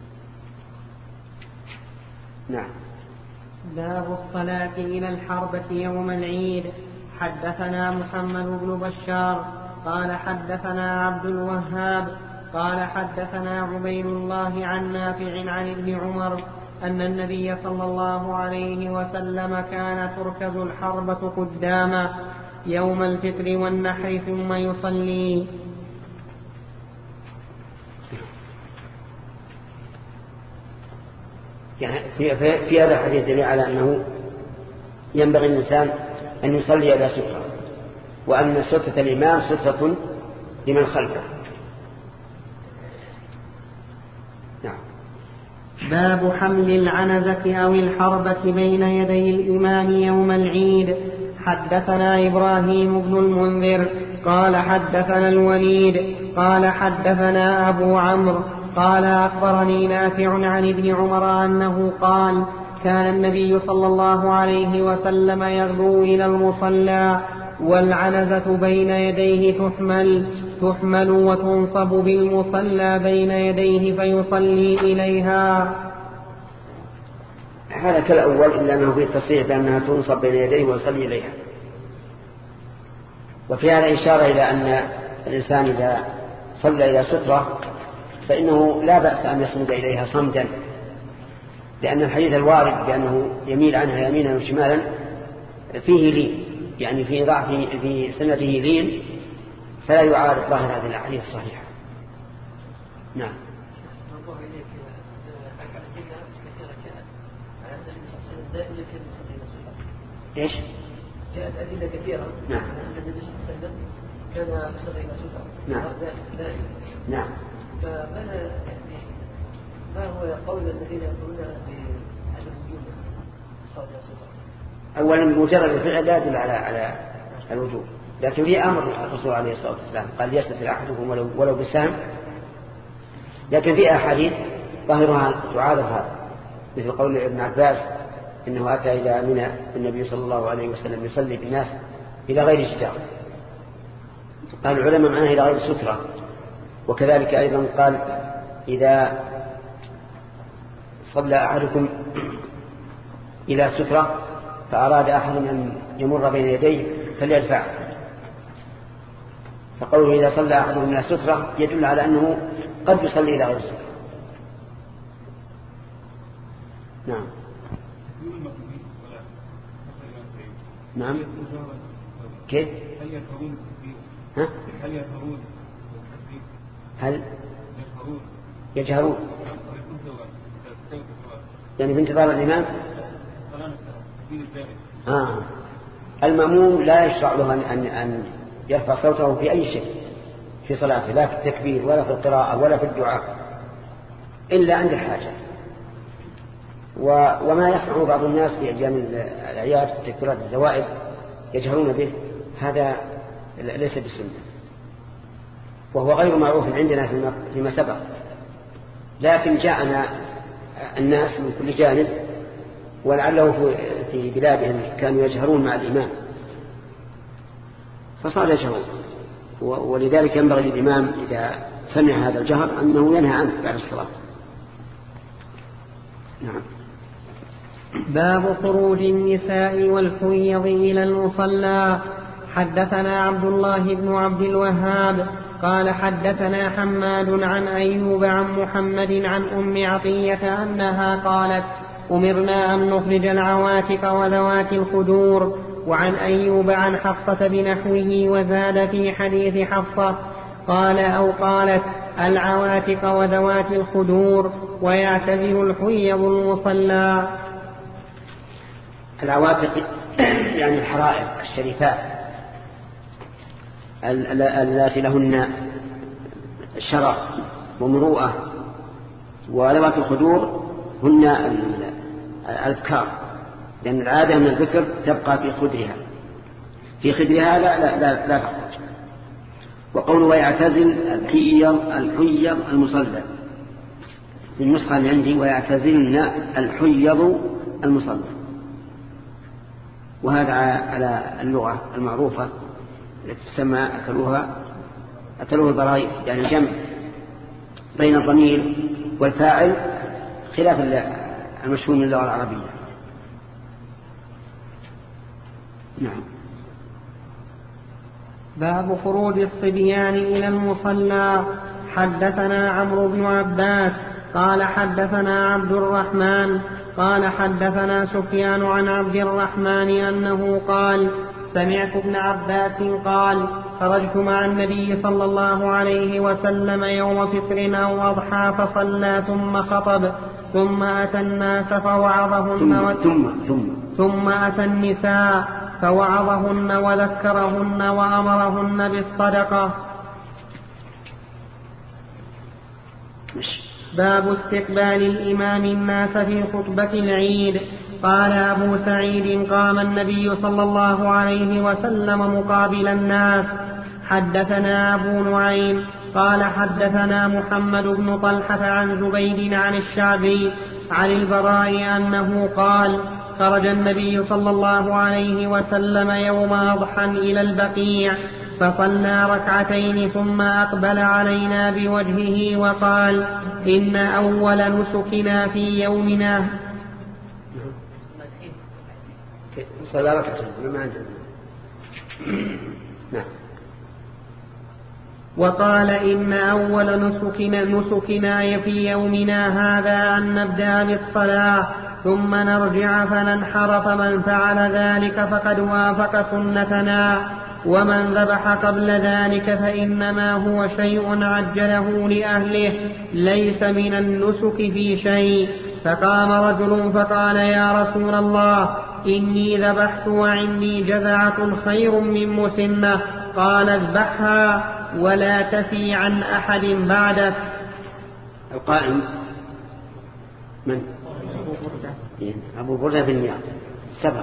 نعم. باب الصلاة إلى الحربة يوم العيد. حدثنا محمد بن بشار قال حدثنا عبد الوهاب قال حدثنا عبيد الله عن نافع عن ابن عمر أن النبي صلى الله عليه وسلم كان تركز الحربة قداما يوم الفطر والنحر ثم يصلي. يعني في, في, في هذا الحديث دليل على أنه ينبغي الإنسان أن يصلي إلى سترة، وأن سترة الإمام سترة لمن خلفه. نعم. باب حمل العنزة أو الحربة بين يدي الإمام يوم العيد. حدثنا إبراهيم بن المنذر قال حدثنا الوليد قال حدثنا أبو عمرو قال أخبرني نافع عن ابن عمر أنه قال كان النبي صلى الله عليه وسلم يغدو إلى المصلى والعنزة بين يديه تحمل تحمل وتنصب بالمصلى بين يديه فيصلي إليها. هذا كالأول إلا أنه في التصريح بأنها تنصب بين يديه ويصلي إليها. وفي هذا إشارة إلى أن الإنسان إذا صلى إلى سترة فإنه لا بأس أن يصمد إليها صمدا، لأن الحديث الوارد بأنه يميل عنها يمينا وشمالا فيه لين، يعني في ضعف في سنده لين، فلا يعارض ظاهر هذه الأحاديث الصحيحة. نعم. ايش؟ جاءت أدلة كثيرة. نعم. أن النبي صلى الله عليه وسلم كان يصلي إلى سترة. نعم. دائما. نعم. فما يعني ما هو قول الذين يقولون بعدم وجوب الصلاة إلى سترة؟ أولا مجرد الفعل لا يدل على على الوجوب، لكن في أمر الرسول عليه الصلاة والسلام قال يستتر أحدكم ولو ولو بالسهم، لكن في أحاديث ظاهرها تعارض هذا، مثل قول ابن عباس إنه أتى إلى منى النبي صلى الله عليه وسلم يصلي بالناس إلى غير جدار، قال العلماء معناه إلى غير سترة. وكذلك أيضا قال إذا صلى أحدكم إلى سترة فأراد أحد أن يمر بين يديه فليدفعه، فقوله إذا صلى أحدكم إلى سترة يدل على أنه قد يصلي إلى غير سترة. نعم. نعم. كيف؟ هل يظهرون ها؟ هل يظهرون هل يجهرون يعني بانتظار الإمام؟ آه. المأموم لا يشرع له أن أن يرفع صوته في أي شيء في صلاته، لا في التكبير ولا في القراءة ولا في الدعاء إلا عند الحاجة. وما يصنع بعض الناس في أيام الأعياد في تكبيرات الزوائد يجهرون به، هذا ليس بسنة، وهو غير معروف عندنا فيما سبق، لكن جاءنا الناس من كل جانب، ولعله في بلادهم كانوا يجهرون مع الإمام فصار يجهرون، ولذلك ينبغي للإمام إذا سمع هذا الجهر أنه ينهى عنه بعد الصلاة. نعم. باب خروج النساء والحيض إلى المصلى. حدثنا عبد الله بن عبد الوهاب قال حدثنا حماد عن أيوب عن محمد عن أم عطية أنها قالت أمرنا أن نخرج العواتق وذوات الخدور. وعن أيوب عن حفصة بنحوه وزاد في حديث حفصة قال أو قالت العواتق وذوات الخدور ويعتذر الحيض المصلى. العواتق يعني الحرائر الشريفات التي لهن شرف ومروءة، وذوات الخدور هن الأبكار، لأن العادة أن الذكر تبقى في خدرها في خدرها لا لا لا, لا تخرج. وقوله ويعتزل الحيض الحيض المصلى في النسخة اللي عندي ويعتزلن الحيض المصلى، وهذا على اللغة المعروفة التي تسمى أكلوها أكلوه البرايف، يعني جمع بين الضمير والفاعل خلاف المشهور من اللغة العربية. نعم. باب خروج الصبيان إلى المصلى. حدثنا عمرو بن عباس قال حدثنا عبد الرحمن قال حدثنا سفيان عن عبد الرحمن أنه قال سمعت ابن عباس قال خرجت مع النبي صلى الله عليه وسلم يوم فطر أو أضحى فصلى ثم خطب ثم أتى الناس فوعظهن ثم, ثم, ثم, ثم أتى النساء فوعظهن وذكرهن وأمرهن بالصدقة. باب استقبال الإمام الناس في خطبة العيد. قال أبو سعيد قام النبي صلى الله عليه وسلم مقابل الناس. حدثنا أبو نعيم قال حدثنا محمد بن طلحة عن زبيد عن الشعبي عن البراء أنه قال خرج النبي صلى الله عليه وسلم يوم أضحى إلى البقيع فصلى ركعتين ثم أقبل علينا بوجهه وقال إن أول نسكنا في يومنا صلى ركعتين ما عندنا. نعم. وقال إن أول نسكنا, نسكنا في يومنا هذا أن نبدأ بالصلاة ثم نرجع فننحر فمن فعل ذلك فقد وافق سنتنا ومن ذبح قبل ذلك فإنما هو شيء عجله لأهله ليس من النسك في شيء. فقام رجل فقال يا رسول الله إني ذبحت وعندي جذعة خير من مسنة. قال اذبحها ولا تفي عن أحد بعدك. القائم من؟ أبو بردة بن نيار سبق.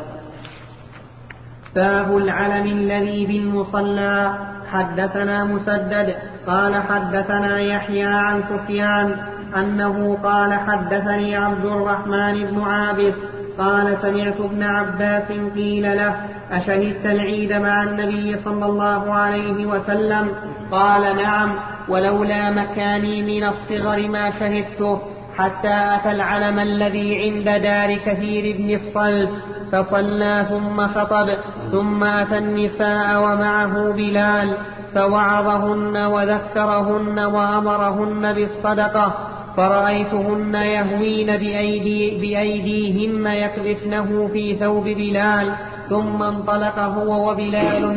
باب العلم الذي بالمصلى. حدثنا مسدد قال حدثنا يحيى عن سفيان أنه قال حدثني عبد الرحمن بن عابس قال سمعت ابن عباس قيل له أشهدت العيد مع النبي صلى الله عليه وسلم؟ قال نعم ولولا مكاني من الصغر ما شهدته. حتى أتى العلم الذي عند دار كثير بن الصلب فصلى ثم خطب ثم أتى النساء ومعه بلال فوعظهن وذكرهن وأمرهن بالصدقة فرأيتهن يهوين بأيدي بأيديهن يكذفنه في ثوب بلال ثم انطلق هو وبلال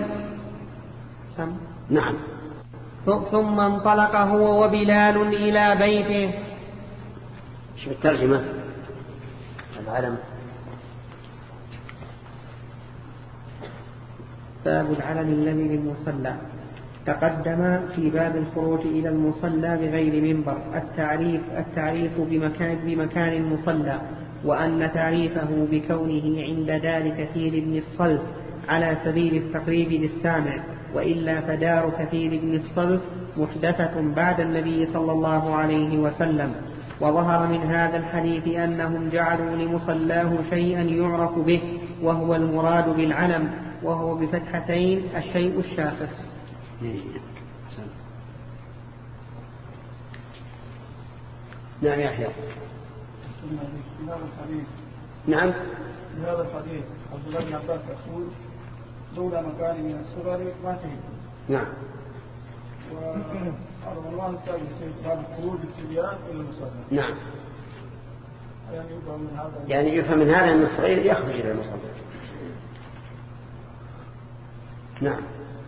نعم ثم انطلق هو وبلال إلى بيته. شو الترجمة؟ العلم. باب العلم الذي بالمصلى. تقدم في باب الخروج إلى المصلى بغير منبر التعريف التعريف بمكان بمكان المصلى وأن تعريفه بكونه عند دار كثير بن الصلب على سبيل التقريب للسامع وإلا فدار كثير بن الصلب محدثة بعد النبي صلى الله عليه وسلم. وظهر من هذا الحديث أنهم جعلوا لمصلاه شيئا يعرف به وهو المراد بالعلم وهو بفتحتين الشيء الشاخص. نعم يا أخي. نعم في هذا الحديث عبد الله بن عباس يقول لولا مكان من الصغر ما شهد. نعم. والعنوان الثاني باب خروج الصبيان الى المصلى. نعم. يعني يفهم من هذا يعني يفهم من هذا أن الصغير يخرج إلى المصلى. نعم.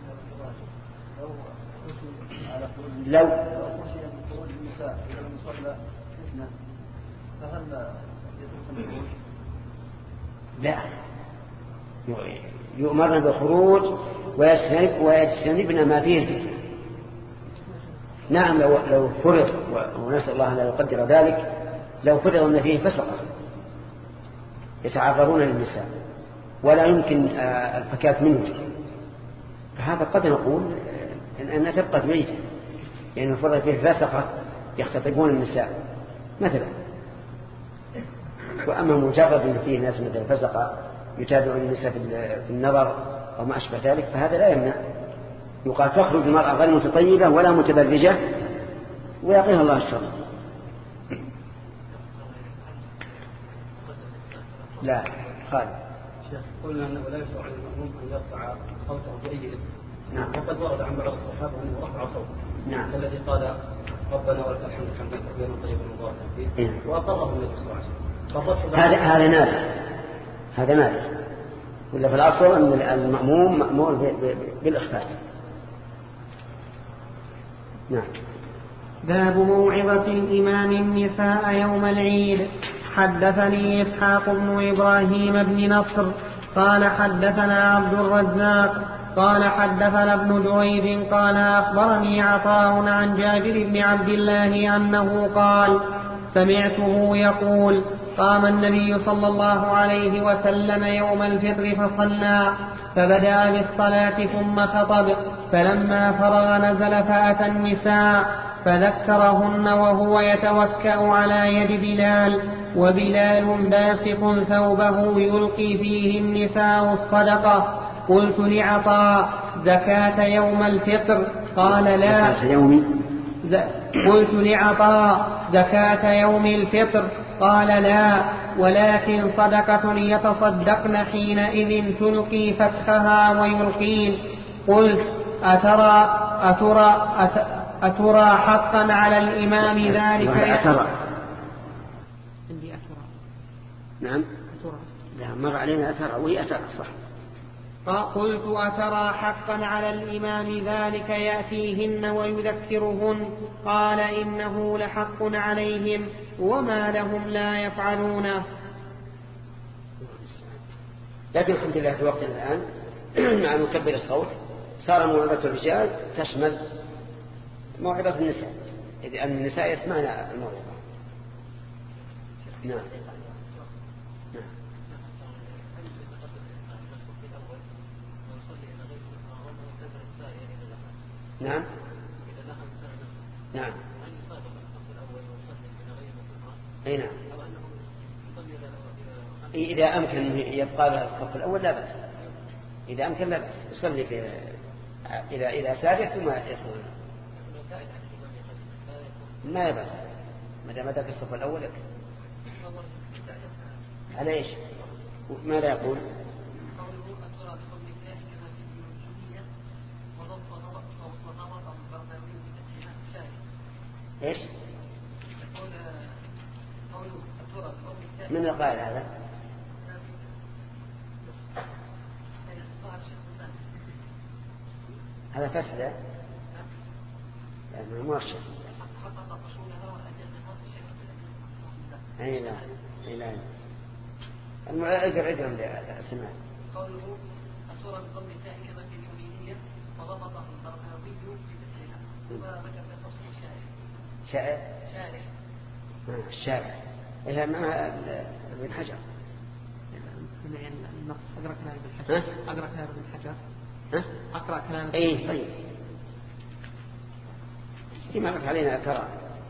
لو خشي من خروج النساء الى المصلى فتنه فهل يترك الخروج؟ لا، يؤمرنا بالخروج ويجتنب ويجتنبنا ما فيه الفتنة. نعم لو لو فرض ونسأل الله لا يقدر ذلك لو فرض أن فيه فسقة يتعرضون للنساء ولا يمكن الفكاك منه فهذا قد نقول أنها تبقى ميتة يعني فرض فيه فسقة يختطبون النساء مثلا. وأما مجرد أن فيه ناس مثل فسقة يتابعون النساء في النظر أو ما أشبه ذلك فهذا لا يمنع. يقال تخرج المرأة غير متطيبة ولا متبرجة ويقيها الله الشر. لا خالد شيخ قلنا أنه لا يشرع للمأموم أن يرفع صوته بأي إذن. نعم. وقد ورد عن بعض الصحابة أنه رفع صوته. نعم. الذي قال ربنا ولك الحمد حمدا كثيرا طيبا مباركا فيه. نعم. وأقره النبي صلى الله عليه وسلم. هذا هذا نادر هذا نادر ولا في الأصل أن المأموم مأمور بالإخفاء. نعم. باب موعظة الإمام النساء يوم العيد. حدثني إسحاق بن إبراهيم بن نصر قال حدثنا عبد الرزاق قال حدثنا ابن جريج قال أخبرني عطاء عن جابر بن عبد الله أنه قال سمعته يقول قام النبي صلى الله عليه وسلم يوم الفطر فصلى فبدأ بالصلاة ثم خطب فلما فرغ نزل فأتى النساء فذكرهن وهو يتوكأ على يد بلال وبلال باسق ثوبه يلقي فيه النساء الصدقة. قلت لعطاء زكاة يوم الفطر؟ قال لا. قلت لعطاء زكاة يوم الفطر؟ قال لا، ولكن صدقة يتصدقن حينئذ تلقي فسخها ويلقين. قلت أترى, أترى, أترى حقا على الإمام ذلك؟ أترى عندي أترى. نعم أترى. لا مر علينا أترى وهي أترى صح. قلت أترى حقا على الإمام ذلك يأتيهن ويذكرهن؟ قال إنه لحق عليهم وما لهم لا يفعلونه. لكن الحمد لله في وقتنا الآن مع مكبر الصوت صار موعظة الرجال تشمل موعظة النساء، إذ أن النساء يسمعن الموعظة. نعم نعم نعم أي نعم. إذا أمكن يبقى لها الصف الأول لا بأس، إذا أمكن لا بأس يصلي في إذا إذا سارع ثم يدخل ما يبقى ما دام ذاك الصف الأول يكفي. على إيش؟ ماذا يقول؟ إيش؟ من القائل هذا؟ هذا فسد لأنه مرشد. أي لا أي لا المعاقر إذن لأسماء. قوله الصورة بضم التاء كما في اليمينية وضبطه البرقاوي بتسهيلها وذكر في تفصيل الشارع. شارع شارع الشارع إذا ما ابن حجر النص. أقرأ كلام ابن حجر. أقرأ كلام ابن حجر. ها؟ أقرأ كلام. إيه طيب. فيما قلت علينا ترى.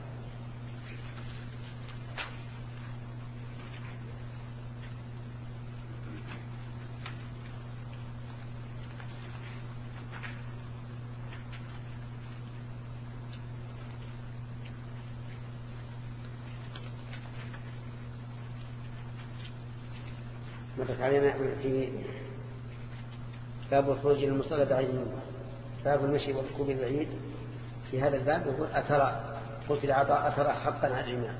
مرت علينا في باب الخروج للمصلى بعيد المنبر، باب المشي والركوب البعيد. في هذا الباب يقول أترى، قلت لعطاء أترى حقا على الإمام؟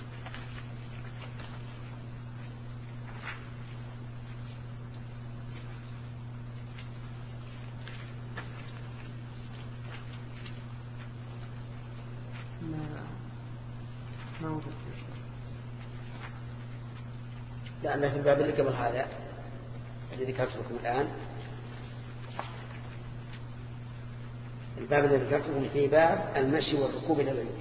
ما ما وجدت. لأن في الباب اللي قبل هذا الذي ذكرت لكم الآن، الباب الذي ذكرت لكم في باب المشي والركوب إلى البيت.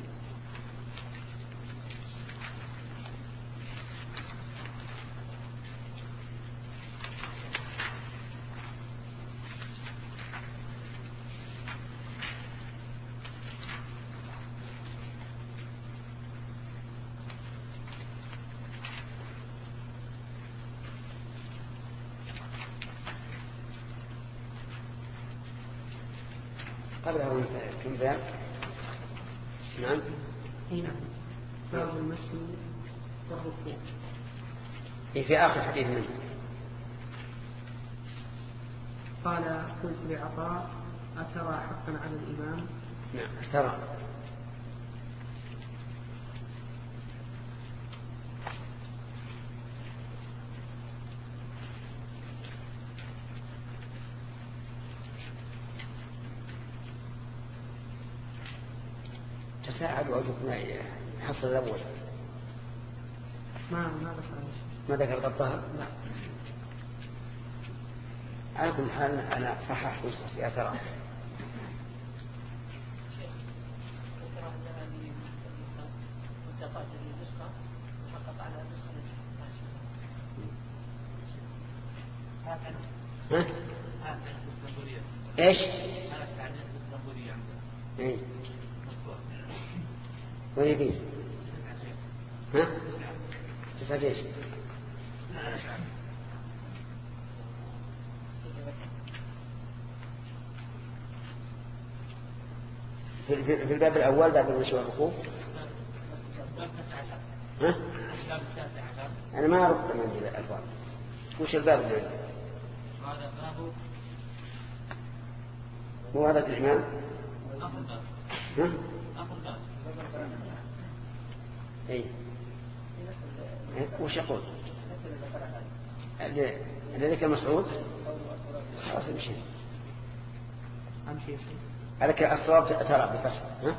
قبله كم باب؟ نعم اي نعم باب المشي والركوب. في آخر حديث منه قال قلت لعطاء أترى حقا على الإمام؟ نعم أترى. تساعد وأجبنا يحصل الأول. ما ما ذكر ما ذكر الطهر؟ لا. على كل حال أنا صححت نصف يا ترى. حققت النسخة وحقق على النسخة ها؟ ايش؟ ايه وين يبيه؟ ها؟ تسعة ايش؟ في, في, في الباب الأول باب الوشي والركوب. ها؟ أنا ما أعرف من عندي الألفاظ. وش الباب اللي عندي؟ هذا باب مو هذا الإمام؟ ها؟ إيه. وش يقول؟ اللي ذكر مسعود خلاص امشي. أمشي عليك الصواب ترى بفصل. ها؟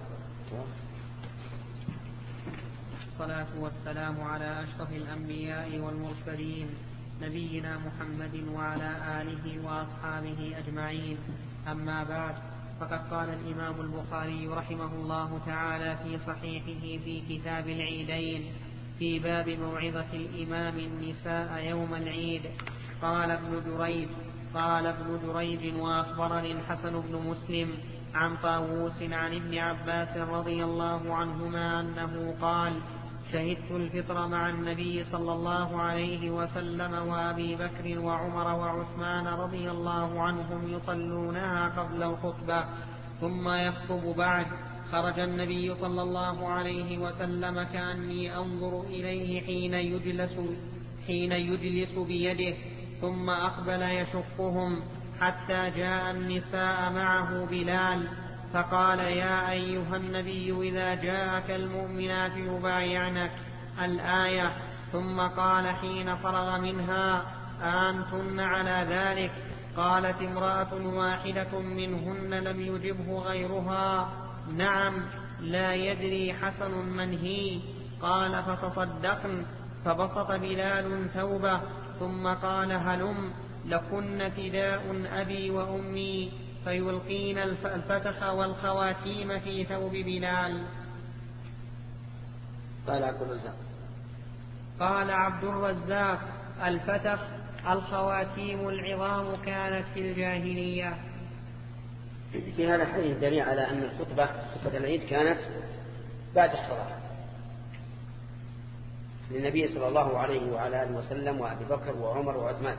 الصلاة والسلام على أشرف الأنبياء والمرسلين نبينا محمد وعلى آله وأصحابه أجمعين. أما بعد، فقد قال الإمام البخاري رحمه الله تعالى في صحيحه في كتاب العيدين في باب موعظة الإمام النساء يوم العيد. قال ابن جريج قال ابن جريج وأخبرني الحسن بن مسلم عن طاووس عن ابن عباس رضي الله عنهما أنه قال: شهدت الفطر مع النبي صلى الله عليه وسلم وأبي بكر وعمر وعثمان رضي الله عنهم يصلونها قبل الخطبة ثم يخطب بعد. خرج النبي صلى الله عليه وسلم كأني أنظر إليه حين يجلس, حين يجلس بيده ثم أقبل يشقهم حتى جاء النساء معه بلال فقال: يا أيها النبي إذا جاءك المؤمنات يبايعنك الآية. ثم قال حين فرغ منها: أنتن على ذلك؟ قالت امرأة واحدة منهن لم يجبه غيرها: نعم لا يدري حسن من هي. قال: فتصدقن. فبسط بلال ثوبه ثم قال: هلم لكن فداء أبي وأمي، فيلقين الفتخ والخواتيم في ثوب بلال. قال عبد الرزاق قال عبد الرزاق: الفتخ الخواتيم العظام كانت في الجاهلية. في هذا الحديث دليل على أن الخطبة خطبة العيد كانت بعد الصلاة للنبي صلى الله عليه وعلى آله وسلم وأبي بكر وعمر وعثمان.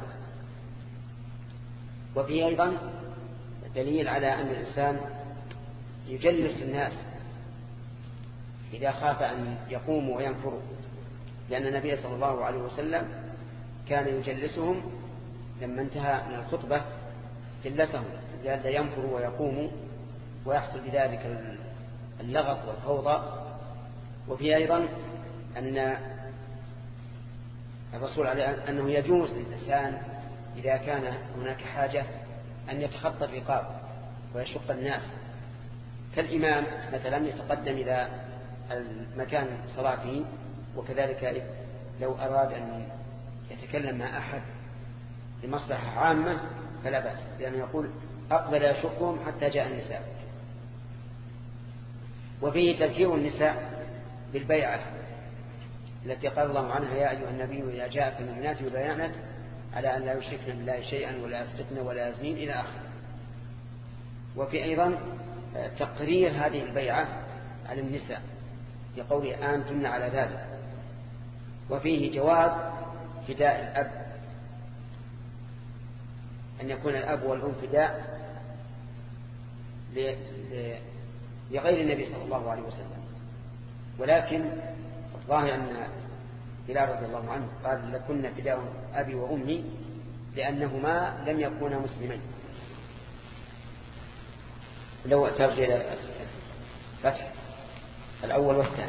وفي أيضا دليل على أن الإنسان يجلس الناس إذا خاف أن يقوموا وينفروا، لأن النبي صلى الله عليه وسلم كان يجلسهم لما انتهى من الخطبة جلسهم لئلا ينفروا ويقوموا ويحصل بذلك اللغط والفوضى. وفي أيضا أن الرسول عليه أنه يجوز للإنسان إذا كان هناك حاجة أن يتخطى الرقاب ويشق الناس، كالإمام مثلا يتقدم إلى المكان صلاته، وكذلك لو أراد أن يتكلم مع أحد لمصلحة عامة فلا بأس، لأنه يقول: أقبل يشقهم حتى جاء النساء. وفيه تذكير النساء بالبيعة التي قال الله عنها: يا أيها النبي إذا جاءك المؤمنات يبايعنك على أن لا يشركن بالله شيئا ولا يسرقن ولا يزنين إلى آخره. وفي أيضا تقرير هذه البيعة على النساء لقول: أنتن على ذلك. وفيه جواز فداء الأب، أن يكون الأب والأم فداء لغير النبي صلى الله عليه وسلم. ولكن الظاهر أن بلال رضي الله عنه قال: لكن فداء أبي وأمي، لأنهما لم يكونا مسلمين. لو ترجع إلى فتح الأول والثاني.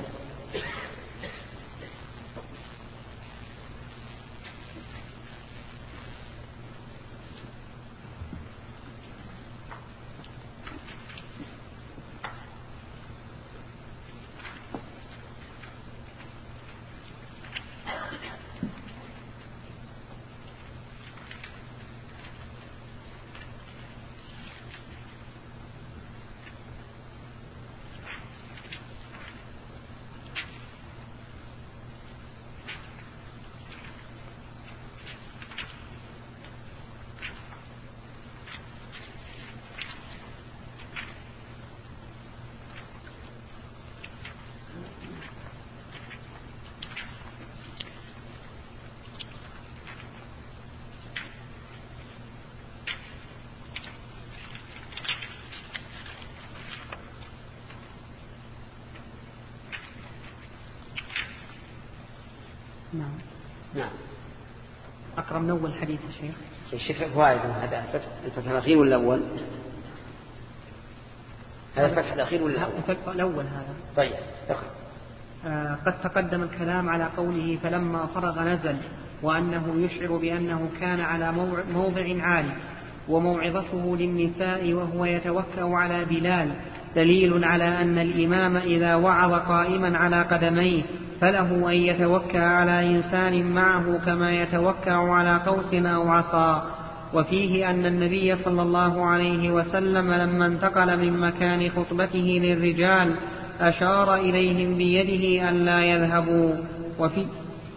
نعم. نعم. أقرأ من أول حديث الشيخ. الشيخ فوائد هذا الفتح الأخير ولا الأول؟ هذا الفتح الأخير ولا الأول؟ الفتح الأول هذا. طيب. آه قد تقدم الكلام على قوله فلما فرغ نزل، وأنه يشعر بأنه كان على موضع عالي، وموعظته للنساء وهو يتوكأ على بلال دليل على أن الإمام إذا وعظ قائما على قدميه فله أن يتوكأ على إنسان معه كما يتوكأ على قوس أو عصا. وفيه أن النبي صلى الله عليه وسلم لما انتقل من مكان خطبته للرجال أشار إليهم بيده أن لا يذهبوا. وفي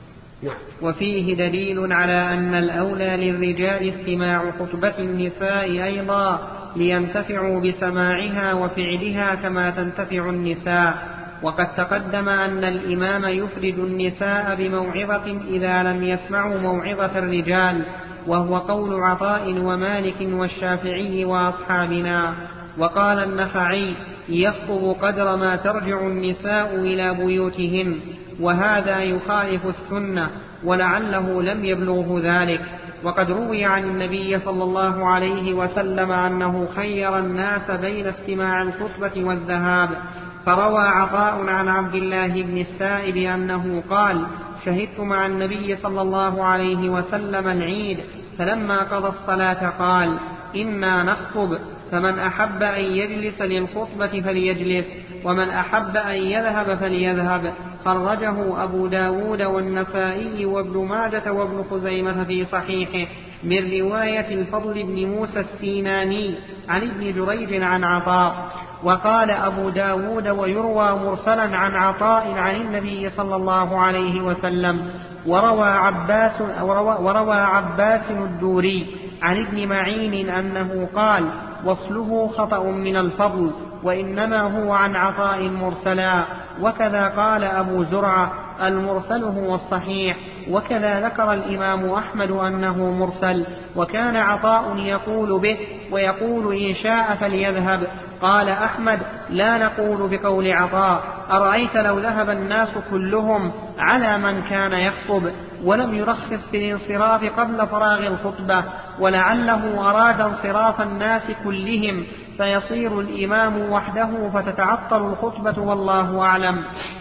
وفيه دليل على أن الأولى للرجال استماع خطبة النساء أيضا لينتفعوا بسماعها وفعلها كما تنتفع النساء. وقد تقدم أن الإمام يفرد النساء بموعظة إذا لم يسمعوا موعظة الرجال، وهو قول عطاء ومالك والشافعي وأصحابنا. وقال النخعي يخطب قدر ما ترجع النساء إلى بيوتهن، وهذا يخالف السنة ولعله لم يبلغه ذلك. وقد روي عن النبي صلى الله عليه وسلم أنه خير الناس بين استماع الخطبة والذهاب، فروى عطاء عن عبد الله بن السائب أنه قال شهدت مع النبي صلى الله عليه وسلم العيد فلما قضى الصلاة قال إنا نخطب، فمن أحب أن يجلس للخطبة فليجلس، ومن أحب أن يذهب فليذهب. خرجه أبو داود والنسائي وابن ماجة وابن خزيمة في صحيحه من رواية الفضل بن موسى السيناني عن ابن جريج عن عطاء. وقال أبو داود ويروى مرسلا عن عطاء عن النبي صلى الله عليه وسلم. وروى عباس, وروى وروى عباس الدوري عن ابن معين أنه قال وصله خطأ من الفضل وإنما هو عن عطاء مرسلا. وكذا قال أبو زرعة المرسل هو الصحيح. وكذا ذكر الإمام أحمد أنه مرسل، وكان عطاء يقول به ويقول إن شاء فليذهب. قال أحمد لا نقول بقول عطاء أرأيت لو ذهب الناس كلهم على من كان يخطب، ولم يرخص في الانصراف قبل فراغ الخطبة، ولعله أراد انصراف الناس كلهم فيصير الإمام وحده فتتعطل الخطبة والله أعلم.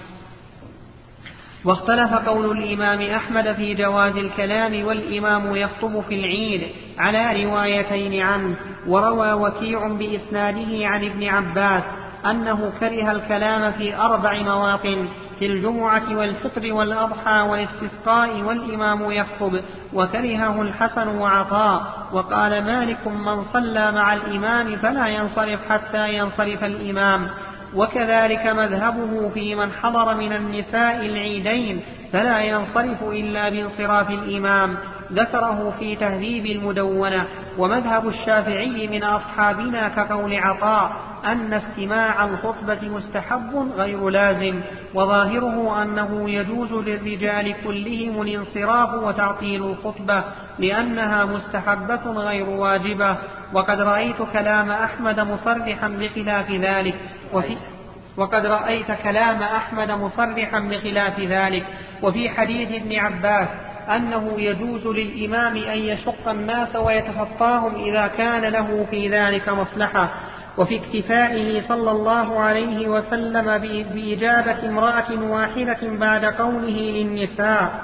واختلف قول الإمام أحمد في جواز الكلام والإمام يخطب في العيد على روايتين عنه. وروى وكيع بإسناده عن ابن عباس أنه كره الكلام في أربع مواطن في الجمعة والفطر والأضحى والاستسقاء والإمام يخطب، وكرهه الحسن وعطاء. وقال مالك من صلى مع الإمام فلا ينصرف حتى ينصرف الإمام. وكذلك مذهبه في من حضر من النساء العيدين فلا ينصرف إلا بانصراف الإمام، ذكره في تهذيب المدونة. ومذهب الشافعي من أصحابنا كقول عطاء أن استماع الخطبة مستحب غير لازم، وظاهره أنه يجوز للرجال كلهم الانصراف وتعطيل الخطبة لأنها مستحبة غير واجبة. وقد رأيت كلام أحمد مصرحا بخلاف ذلك وفي وقد رأيت كلام أحمد مصرحا بخلاف ذلك وفي حديث ابن عباس أنه يجوز للإمام أن يشق الناس ويتخطاهم إذا كان له في ذلك مصلحة. وفي اكتفائه صلى الله عليه وسلم بإجابة امرأة واحدة بعد قوله للنساء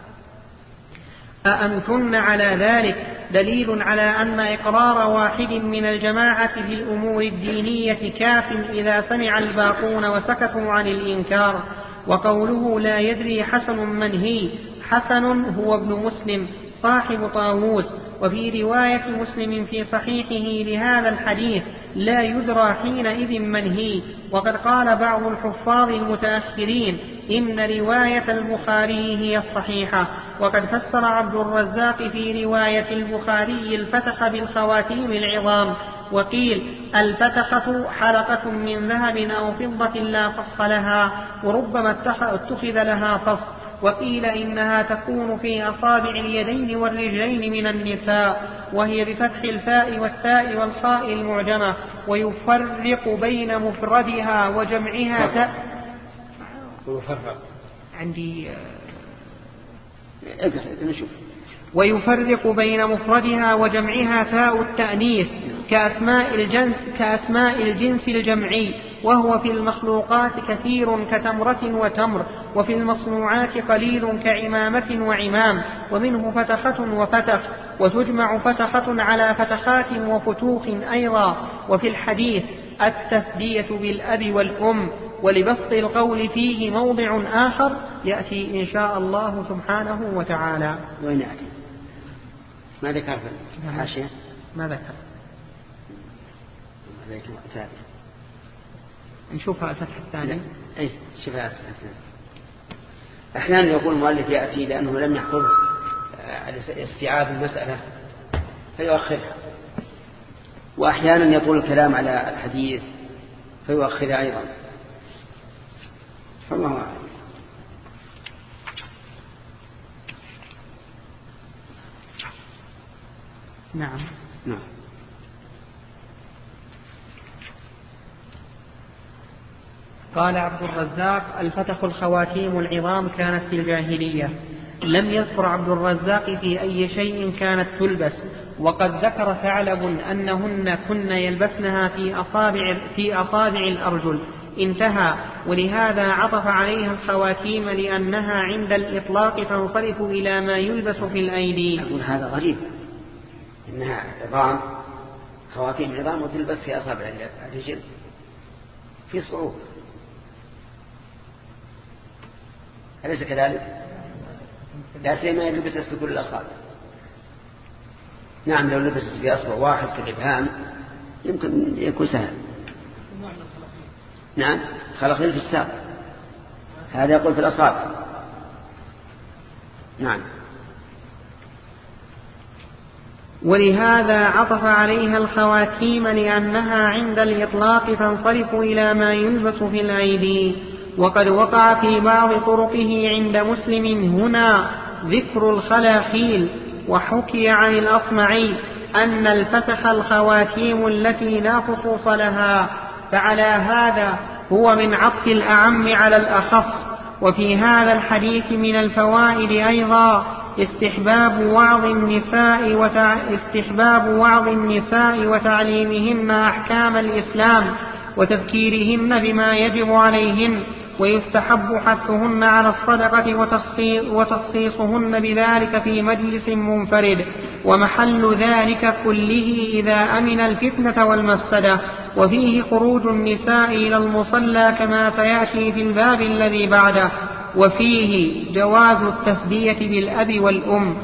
أأنتن على ذلك دليل على أن إقرار واحد من الجماعة في الأمور الدينية كاف إذا سمع الباقون وسكتوا عن الإنكار. وقوله لا يدري حسن من هي، حسن هو ابن مسلم صاحب طاووس. وفي رواية مسلم في صحيحه لهذا الحديث لا يدرى حينئذ من هي. وقد قال بعض الحفاظ المتأخرين إن رواية البخاري هي الصحيحة. وقد فسر عبد الرزاق في رواية البخاري الفتخ بالخواتيم العظام، وقيل الفتخة حلقة من ذهب أو فضة لا فص لها، وربما اتخذ لها فص. وقيل إنها تكون في أصابع اليدين والرجلين من النساء، وهي بفتح الفاء والتاء والخاء المعجمة، ويفرق بين مفردها وجمعها تاء. ويفرق عندي اقرأ نشوف. ويفرق بين مفردها وجمعها تاء التأنيث كأسماء الجنس, كأسماء الجنس الجمعي، وهو في المخلوقات كثير كتمرة وتمر، وفي المصنوعات قليل كعمامة وعمام، ومنه فتخة وفتخ، وتجمع فتخة على فتخات وفتوخ أيضا. وفي الحديث التثدية بالأب والأم. ولبسط القول فيه موضع آخر يأتي إن شاء الله سبحانه وتعالى. وين يأتي؟ ما ذكر في الحاشية؟ ما ذكر. نشوفها الفتح الثاني. أي شوفها الفتح الثاني. أحيانا يقول المؤلف يأتي لأنه لم يحضر استيعاب المسألة فيؤخرها، وأحيانا يطول الكلام على الحديث فيؤخرها أيضا، فالله أعلم. نعم نعم. قال عبد الرزاق: الفتخ الخواتيم العظام كانت في الجاهلية. لم يذكر عبد الرزاق في أي شيء كانت تلبس، وقد ذكر ثعلب أنهن كن يلبسنها في أصابع, في أصابع الأرجل. انتهى. ولهذا عطف عليها الخواتيم لأنها عند الإطلاق تنصرف إلى ما يلبس في الأيدي. أقول هذا غريب، إنها عظام، خواتيم عظام وتلبس في أصابع الرجل، في صعوبة، أليس كذلك؟ لا سيما يلبس في كل الأصابع. نعم لو لبست في أصبع واحد كالإبهام يمكن يكون سهل. نعم خلقين في الساق، هذا يقول في الأصابع. نعم. ولهذا عطف عليها الخواتيم لأنها عند الإطلاق تنصرف إلى ما يلبس في الأيدي. وقد وقع في بعض طرقه عند مسلم هنا ذكر الخلاخيل. وحكي عن الأصمعي أن الفتخ الخواتيم التي لا خصوص لها، فعلى هذا هو من عطف الأعم على الأخص. وفي هذا الحديث من الفوائد أيضا استحباب وعظ النساء وتع... استحباب وعظ النساء وتعليمهن أحكام الإسلام وتذكيرهن بما يجب عليهن، ويستحب حثهن على الصدقة وتخصيصهن بذلك في مجلس منفرد، ومحل ذلك كله إذا أمن الفتنة والمفسدة. وفيه خروج النساء إلى المصلى كما سيأتي في الباب الذي بعده. وفيه جواز التفدية بالأب والأم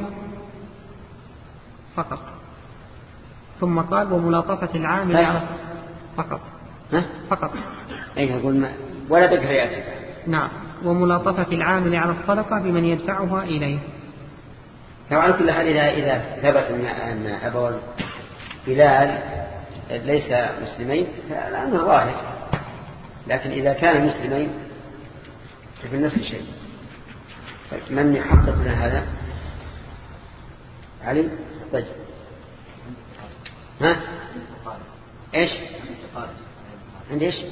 فقط. ثم قال: وملاطفة العامل على فقط ها؟ فقط أي يقول ما ولا ذكر يأتي. نعم. وملاطفة العامل على الصدقة بمن يدفعها إليه. طبعا كل حال إذا إذا ثبت أن أبو بلال ليس مسلمين فالأمر ظاهر، لكن إذا كان مسلمين ففي نفس الشيء. من يحقق لنا هذا؟ علي؟ طيب. ها؟ إيش؟ عند إيش؟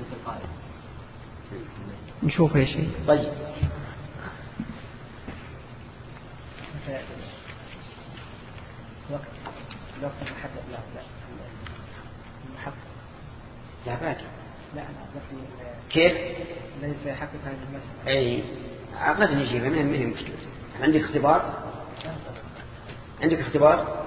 نشوف إيش. طيب. وقت وقت المحقق لا لا المحقق لا باقي. لا لا كيف؟ ليس يحقق هذه المسألة. أي أعتقد نجيبها منهم منهم مشكلة. عندك اختبار؟ عندك اختبار؟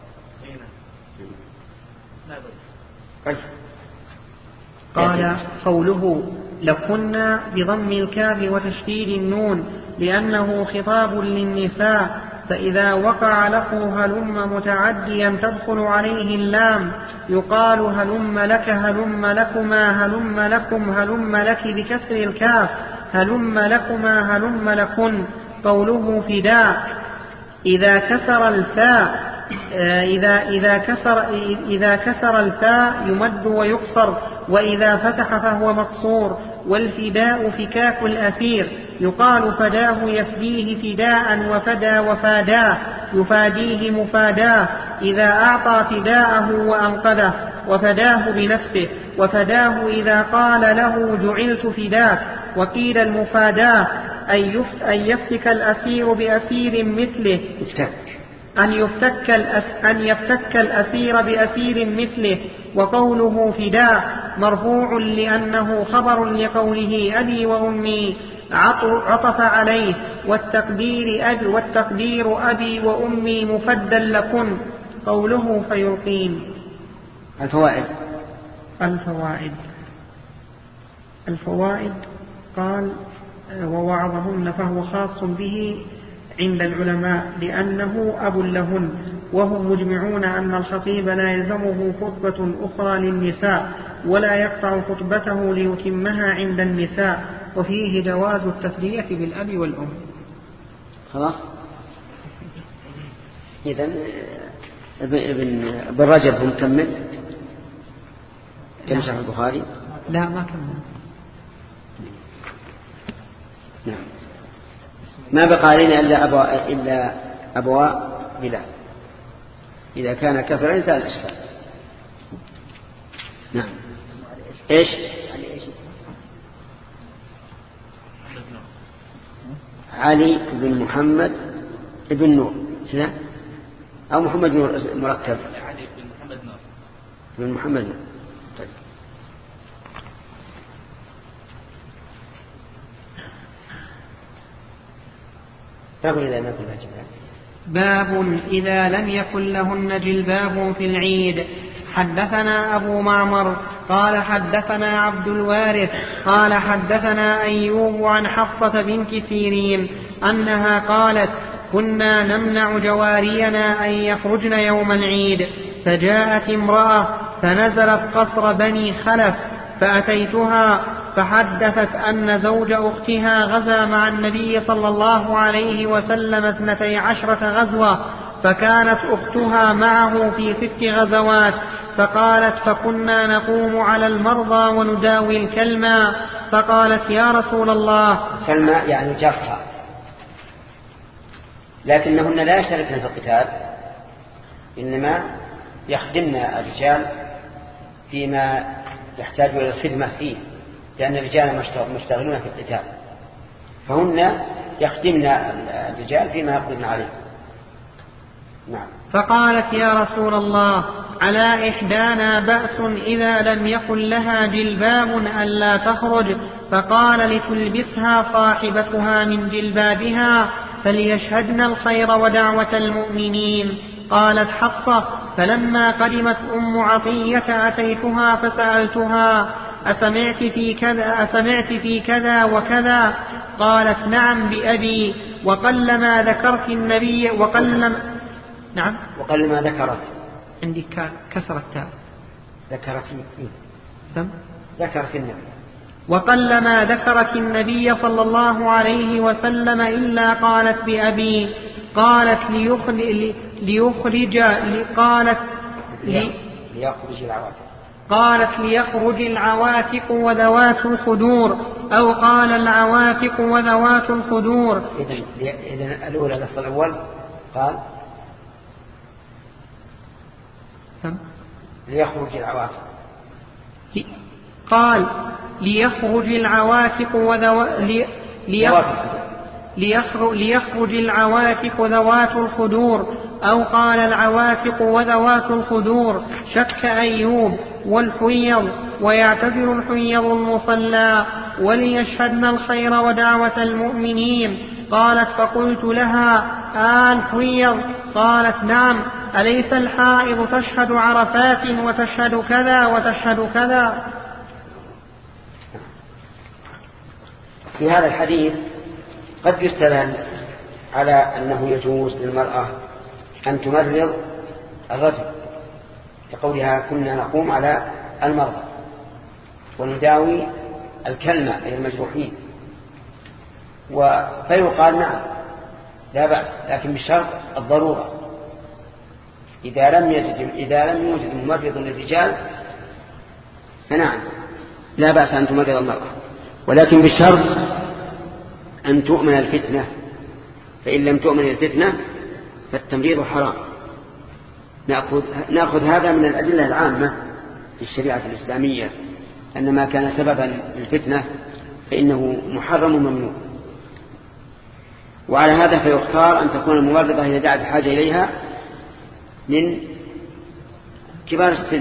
طيب. قال: قوله لكنا بضم الكاف وتشديد النون لأنه خطاب للنساء، فإذا وقع له هلم متعديا تدخل عليه اللام يقال هلم لك هلم لكما هلم لكم هلم لك بكسر الكاف هلم لكما هلم لكن. قوله فداء إذا كسر الفاء إذا إذا كسر إذا كسر الفاء يمد ويقصر، وإذا فتح فهو مقصور. والفداء فكاك الأسير يقال فداه يفديه فداء وفدى وفاداه يفاديه مفاداه إذا أعطى فداءه وأنقذه، وفداه بنفسه. وفداه إذا قال له جعلت فداك. وقيل المفاداه أن يفتك الأسير بأسير مثله أن يفتك, الأس أن يفتك الأسير بأسير مثله. وقوله فداء مرفوع لأنه خبر لقوله أبي وأمي عطف عليه، والتقدير أبي, والتقدير أبي وأمي مفدا لكن. قوله فيلقين. الفوائد الفوائد الفوائد قال ووعظهن فهو خاص به عند العلماء لأنه أب لهن، وهم مجمعون أن الخطيب لا يلزمه خطبة أخرى للنساء ولا يقطع خطبته ليتمها عند النساء، وفيه جواز التفدية بالأب والأم. خلاص. إذن ابن ابن رجب هم كمل كم شرح البخاري؟ لا ما كمل. نعم. ما بقى علينا إلا أبواء إلا أبواء بلال إذا كان كفرا زال الإشكال. نعم. إيش؟ علي بن محمد بن نور سنة أو محمد نور مركب. علي بن محمد نور. بن محمد نور. طيب. باب إذا لم يكن لها جلباب. باب إذا لم يكن لهن جلباب في العيد. حدثنا أبو معمر قال حدثنا عبد الوارث قال حدثنا أيوب عن حفصة بنت سيرين أنها قالت كنا نمنع جوارينا أن يخرجن يوم العيد، فجاءت امرأة فنزلت قصر بني خلف فأتيتها فحدثت أن زوج أختها غزا مع النبي صلى الله عليه وسلم اثنتي عشرة غزوة، فكانت أختها معه في ست غزوات، فقالت فكنا نقوم على المرضى ونداوي الكلمة، فقالت يا رسول الله. كلمة يعني جرحى، لكنهن لا يشتركن في القتال، إنما يخدمن الرجال فيما يحتاج إلى الخدمة فيه، لأن الرجال مشتغلون في القتال، فهن يخدمن الرجال فيما يقدرن عليه. نعم. فقالت يا رسول الله على إحدانا بأس إذا لم يكن لها جلباب ألا تخرج؟ فقال لتلبسها صاحبتها من جلبابها فليشهدن الخير ودعوة المؤمنين. قالت حفصة فلما قدمت أم عطية أتيتها فسألتها أسمعت في كذا, أسمعت في كذا وكذا؟ قالت نعم بأبي، وقلما ذكرت النبي وقلما نعم وقلما ذكرت عندي كسرت تاء ذكرت سم ذكرت النبي وقلما ذكرت النبي صلى الله عليه وسلم إلا قالت بأبي. قالت ليخرج, ليخرج قالت لي ليخرج العواتق قالت ليخرج العواتق وذوات الخدور، أو قال العواتق وذوات الخدور. إذن الأولى لفظ الأول قال سم ليخرج العواتق، قال ليخرج العواتق وذو... لي... ليخرج... ليخرج... ليخرج العواتق ذوات الخدور، أو قال العواتق وذوات الخدور. شك أيوب والحيض، ويعتذر الحيض المصلى، وليشهدن الخير ودعوة المؤمنين. قالت فقلت لها آه الحيض؟ قالت نعم. أليس الحائض تشهد عرفات وتشهد كذا وتشهد كذا؟ في هذا الحديث قد يستدل على أنه يجوز للمرأة أن تمرض الرجل، كقولها كنا نقوم على المرضى ونداوي الكلمة أي المجروحين، فيقال نعم لا بأس، لكن بشرط الضرورة. إذا لم يجد إذا لم يوجد ممرض للرجال فنعم لا بأس أن تمرض المرأة، ولكن بالشرط أن تؤمن الفتنة، فإن لم تؤمن الفتنة فالتمريض حرام. نأخذ, نأخذ هذا من الأدلة العامة في الشريعة الإسلامية، أن ما كان سببا للفتنة فإنه محرم وممنوع. وعلى هذا فيختار أن تكون الممرضة إذا دعت الحاجة إليها من كبار السن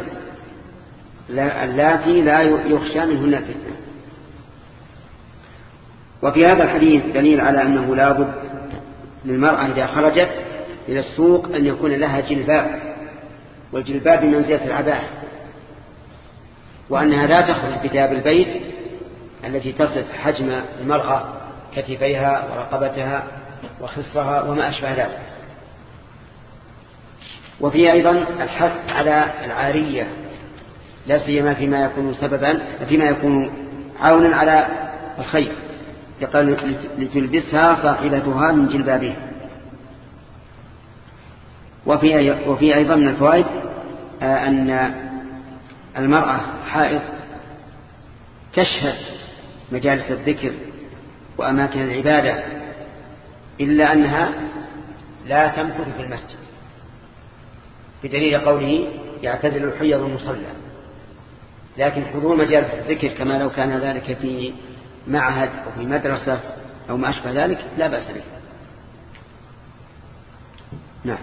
اللاتي لا يخشى منهن الفتنة. وفي هذا الحديث دليل على أنه لا بد للمرأة إذا خرجت إلى السوق أن يكون لها جلباب، والجلباب بمنزلة العباءة، وأنها لا تخرج بثياب البيت التي تصف حجم المرأة كتفيها ورقبتها وخصرها وما أشبه ذلك. وفيه أيضا الحث على العارية، لا سيما فيما يكون سببا فيما يكون عونا على الخير، يقال لتلبسها صاحبتها من جلبابها. وفي وفي أيضا من الفوائد أن المرأة حائض تشهد مجالس الذكر وأماكن العبادة، إلا أنها لا تمكث في المسجد، بدليل قوله يعتزل الحيض المصلى. لكن حضور مجالس الذكر كما لو كان ذلك في معهد أو في مدرسة أو ما أشبه ذلك لا بأس به. نعم.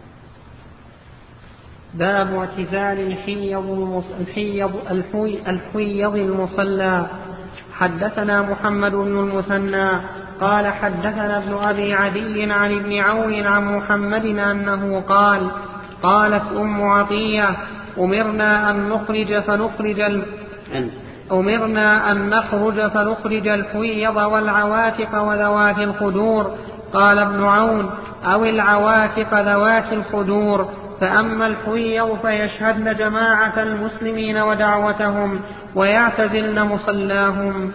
باب اعتزال الحيض الحيض المصلى. حدثنا محمد بن المثنى قال حدثنا ابن أبي عدي عن ابن عون عن محمد أنه قال قالت أم عطية أمرنا أن نخرج فنخرج ال... أمرنا أن نخرج فنخرج الحيض والعواتق وذوات الخدور. قال ابن عون أو العواتق ذوات الخدور، فأما الحيض فيشهدن جماعة المسلمين ودعوتهم ويعتزلن مصلاهم.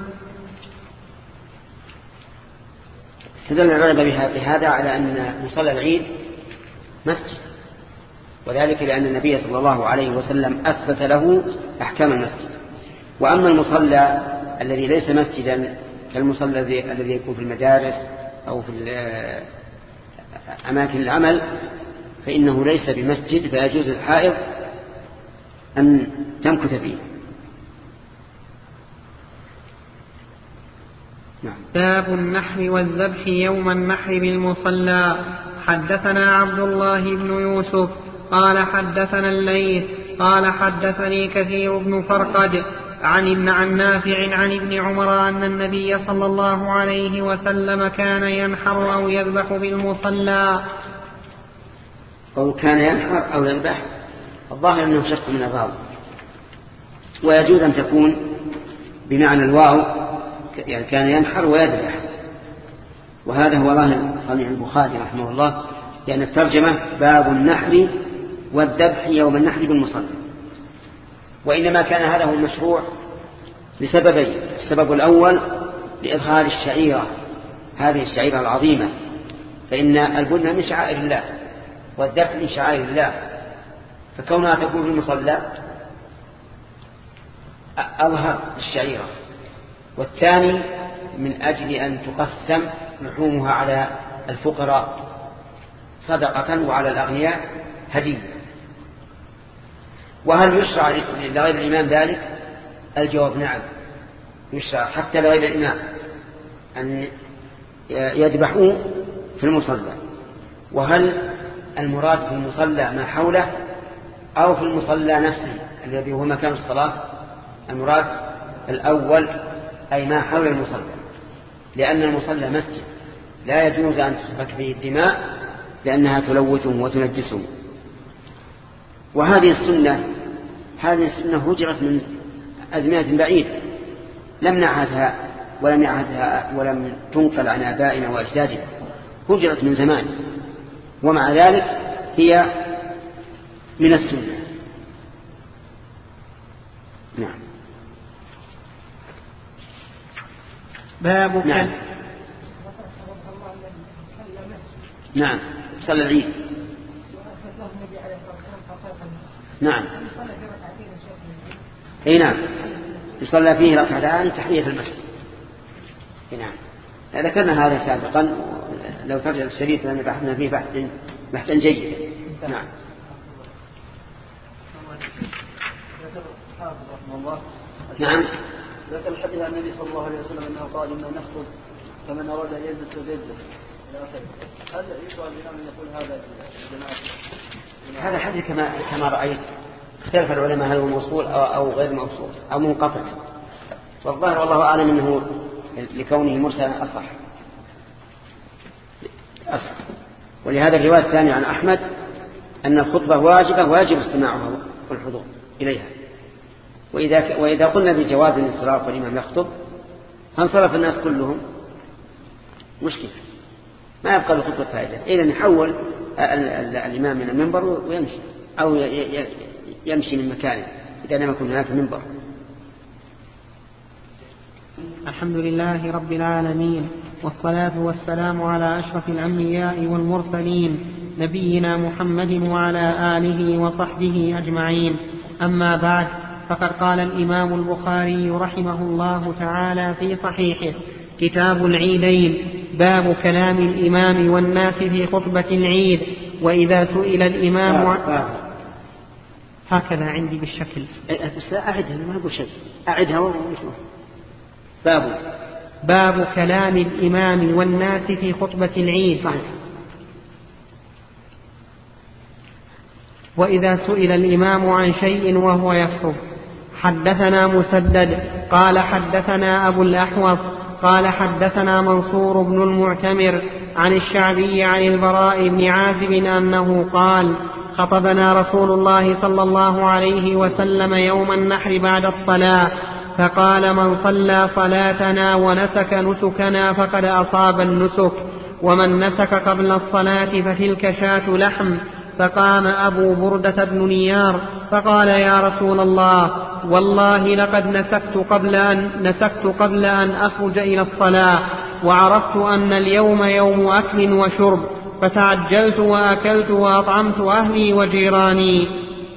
استدل العلماء بهذا على أن مصلى العيد مسجد، وذلك لأن النبي صلى الله عليه وسلم أثبت له أحكام المسجد. وأما المصلى الذي ليس مسجدا كالمصلى الذي يكون في المدارس أو في أماكن العمل فإنه ليس بمسجد، فيجوز الحائض أن تمكث فيه. نعم. باب النحر والذبح يوم النحر بالمصلى. حدثنا عبد الله بن يوسف قال حدثنا الليث قال حدثني كثير بن فرقد عن ابن عن نافع عن ابن عمر أن النبي صلى الله عليه وسلم كان ينحر أو يذبح بالمصلى. أو كان ينحر أو يذبح، الظاهر أنه شك من الراوي، ويجوز أن تكون بمعنى الواو، يعني كان ينحر ويذبح، وهذا هو ظاهر صنيع البخاري رحمه الله، لأن الترجمة باب النحر والذبح يوم النحر بالمصلى. وإنما كان هذا هو المشروع لسببين: السبب الأول لإظهار الشعيرة، هذه الشعيرة العظيمة، فإن البنة من شعائر الله والذبح من شعائر الله، فكونها تكون في المصلى أظهر الشعيرة. والثاني من أجل أن تقسم لحومها على الفقراء صدقة وعلى الأغنياء هدية. وهل يشرع لغير الإمام ذلك؟ الجواب نعم، يشرع حتى لغير الإمام أن يذبحوا في المصلى. وهل المراد في المصلى ما حوله أو في المصلى نفسه الذي هو مكان الصلاة؟ المراد الأول، أي ما حول المصلى، لأن المصلى مسجد لا يجوز أن تسفك فيه الدماء لأنها تلوثه وتنجسه. وهذه السنة هذه السنة هجرت من أزمنة بعيدة، لم نعهدها ولم يعهدها ولم تنقل عن آبائنا وأجدادنا، هجرت من زمان، ومع ذلك هي من السنة. نعم. باب نعم. نعم. صلى العيد. نعم. اي نعم، يصلى فيه ركعتان تحية المسجد. نعم، ذكرنا هذا سابقا، لو ترجع الشريط لأن بحثنا فيه بحث بحثا جيدا. نعم. نعم. ذكر الحديث عن النبي صلى الله عليه وسلم أنه قال إنه نخطب فمن أراد أن يلبس فليلبس، هل يقال الإمام أن يقول هذا الجماعة؟ هذا الحديث كما كما رأيت اختلف العلماء هل هو موصول أو, أو غير موصول أو منقطع، والظاهر والله أعلم أنه لكونه مرسلا أصح. أصح. ولهذا الرواية الثانية عن أحمد أن الخطبة واجبة واجب استماعها والحضور إليها. وإذا, وإذا قلنا بجواز الانصراف والإمام يخطب فانصرف الناس كلهم مشكلة، ما يبقى الخطبة فائدة، إذا نحول الإمام من المنبر ويمشي أو يمشي من مكانه إذا لم يكن هناك منبر. الحمد لله رب العالمين، والصلاة والسلام على أشرف الأنبياء والمرسلين نبينا محمد وعلى آله وصحبه أجمعين. أما بعد، فقد قال الإمام البخاري رحمه الله تعالى في صحيحه: كتاب العيدين، باب كلام الإمام والناس في خطبة العيد. وإذا سئل الإمام آه. هكذا عندي بالشكل، بس لا أعدها، ما أقول شيء، أعدها ونشوف. باب باب كلام الإمام والناس في خطبة العيد. صحيح. وإذا سئل الإمام عن شيء وهو يخطب. حدثنا مسدد قال حدثنا أبو الأحوص قال حدثنا منصور بن المعتمر عن الشعبي عن البراء بن عازب أنه قال: خطبنا رسول الله صلى الله عليه وسلم يوم النحر بعد الصلاة، فقال: من صلى صلاتنا ونسك نسكنا فقد أصاب النسك، ومن نسك قبل الصلاة فتلك شاة لحم. فقام أبو بردة بن نيار فقال: يا رسول الله، والله لقد نسكت قبل أن, نسكت قبل أن أخرج إلى الصلاة، وعرفت أن اليوم يوم أكل وشرب، فتعجلت وأكلت وأطعمت أهلي وجيراني.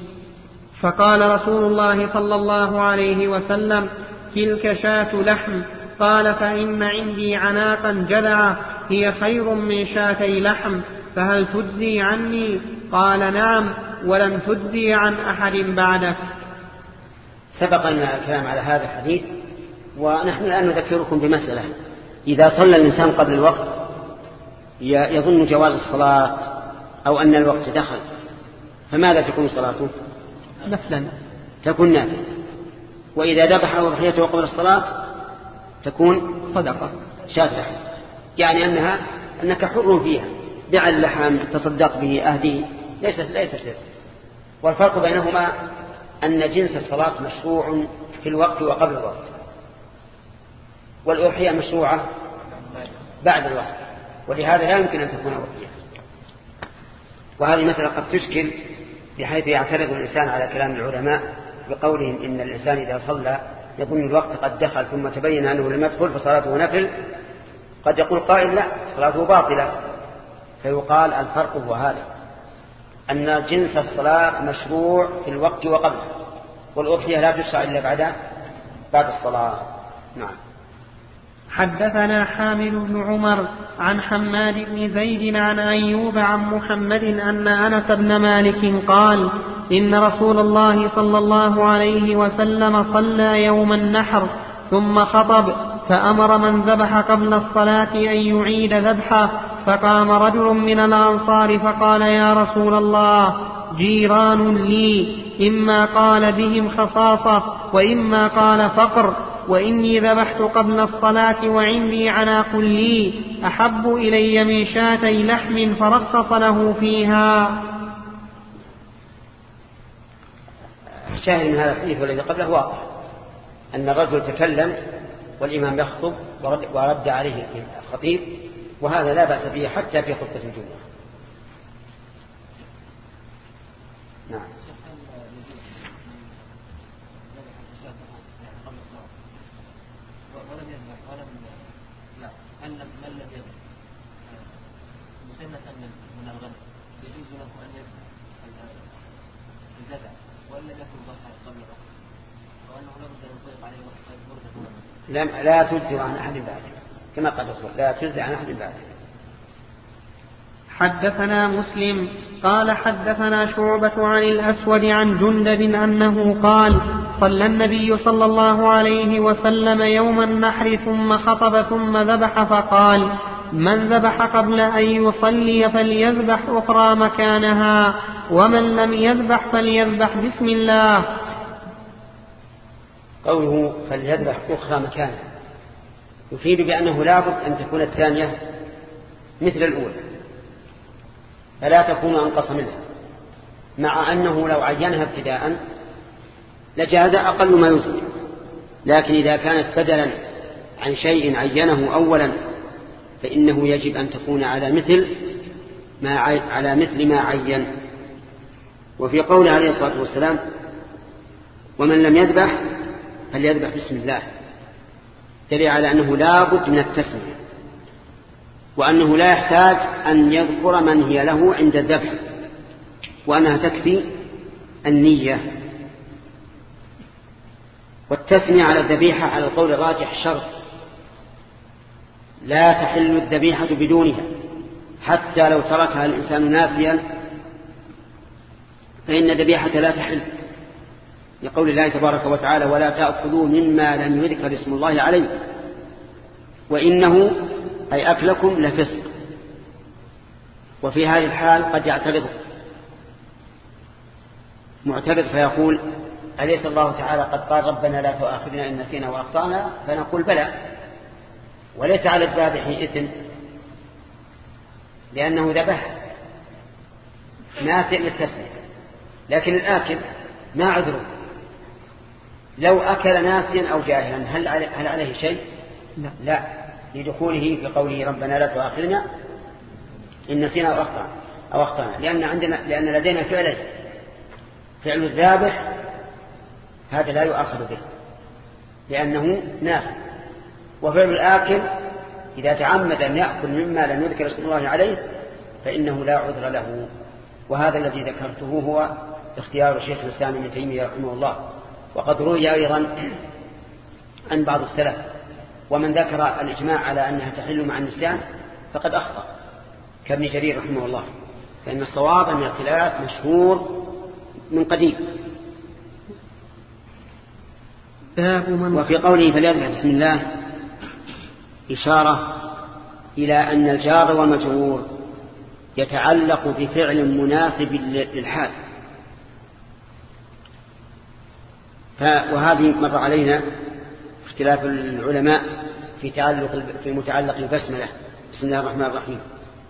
فقال رسول الله صلى الله عليه وسلم: تلك شاة لحم. قال: فإن عندي عناقا جذعة هي خير من شاتي لحم، فهل تجزي عني؟ قال: نعم، ولم تجزي عن أحد بعدك. سبق لنا الكلام على هذا الحديث، ونحن الآن نذكركم بمسألة: إذا صلى الإنسان قبل الوقت يظن جواز الصلاة أو أن الوقت دخل، فماذا تكون صلاته؟ نفلا، تكون نافلة. وإذا ذبح أضحيته قبل الصلاة تكون صدقة، شاة لحم، يعني أنها أنك حر فيها، بيع اللحم، تصدق به، أهديه، ليست ليست لك. والفرق بينهما أن جنس الصلاة مشروع في الوقت وقبل الوقت، والأضحية مشروعة بعد الوقت، ولهذا لا يمكن أن تكون أضحية. وهذه مسألة قد تشكل بحيث يعترض الإنسان على كلام العلماء بقولهم إن الإنسان إذا صلى يظن الوقت قد دخل ثم تبين أنه لم يدخل فصلاته نفل. قد يقول قائل: لا، صلاته باطلة. فيقال الفرق هو هذا، أن جنس الصلاة مشروع في الوقت وقبله، والأضحية لا تشرع إلا بعد بعد الصلاة. نعم. حدثنا حامد بن عمر عن حماد بن زيد عن أيوب عن محمد أن أنس بن مالك قال: إن رسول الله صلى الله عليه وسلم صلى يوم النحر ثم خطب، فأمر من ذبح قبل الصلاة أن يعيد ذبحه. فقام رجل من الأنصار فقال: يا رسول الله، جيران لي، إما قال بهم خصاصة وإما قال فقر، وإني ذبحت قبل الصلاة وعندي عناق لي أحب إلي من شاتي لحم، فرخص له فيها. الشاهد من هذا الحديث والذي قبله واضح، أن الرجل تكلم والإمام يخطب ورد عليه الخطيب، وهذا لا بأس به حتى في خطبة الجمعة. نعم. لا لا تجزي عن أحد بعده، كما قال الرسول: لا تجزي عن أحد بعده. حدثنا مسلم قال حدثنا شعبة عن الأسود عن جندب أنه قال: صلى النبي صلى الله عليه وسلم يوم النحر ثم خطب ثم ذبح، فقال: من ذبح قبل أن يصلي فليذبح أخرى مكانها، ومن لم يذبح فليذبح بسم الله. قوله فليذبح أخرى مكانها يفيد بأنه لابد أن تكون الثانية مثل الأولى فلا تكون أنقص منها، مع أنه لو عينها ابتداء لجاز أقل ما يصلي، لكن إذا كانت بدلا عن شيء عينه أولا فإنه يجب أن تكون على مثل ما على مثل ما عين. وفي قوله عليه الصلاة والسلام ومن لم يذبح فليذبح بسم الله دليل على أنه لا بد من التسمية، وأنه لا يحتاج أن يذكر من هي له عند الذبح، وأنها تكفي النية. والتسمية على الذبيحة على القول الراجح شرط، لا تحل الذبيحة بدونها، حتى لو تركها الإنسان ناسيا فإن الذبيحة لا تحل، لقول الله تبارك وتعالى ولا تأكلوا مما لم يذكر اسم الله عليه وإنه أي أكلكم لفسق. وفي هذه الحال قد يعترض معترض فيقول أليس الله تعالى قد قال ربنا لا تؤاخذنا إن نسينا وأخطأنا؟ فنقول بلى، وليس على الذابح إثم لأنه ذبح ناسئ للتسمية، لكن الآكل ما عذره، لو أكل ناسيا أو جاهلا هل هل عليه شيء؟ لا, لا لدخوله في قوله ربنا لا تؤاخذنا إن نسينا أو أخطأنا أو أخطأنا لأن عندنا لأن لدينا فعلين، فعل الذابح هذا لا يؤاخذ به لأنه ناسي، وفعل الآكل إذا تعمد أن يأكل مما لم يذكر اسم الله عليه فإنه لا عذر له. وهذا الذي ذكرته هو اختيار شيخ الإسلام ابن تيمية رحمه الله. وقد روي أيضا عن بعض السلف ومن ذكر الإجماع على أنها تحل مع النسيان فقد أخطأ كابن جرير رحمه الله، فإن الصواب أن الخلاف مشهور من قديم. وفي قوله فليذبح بسم الله إشارة إلى أن الجار والمجرور يتعلق بفعل مناسب للحال، وهذه مر علينا اختلاف العلماء في تعلق في متعلق البسملة بسم الله الرحمن الرحيم.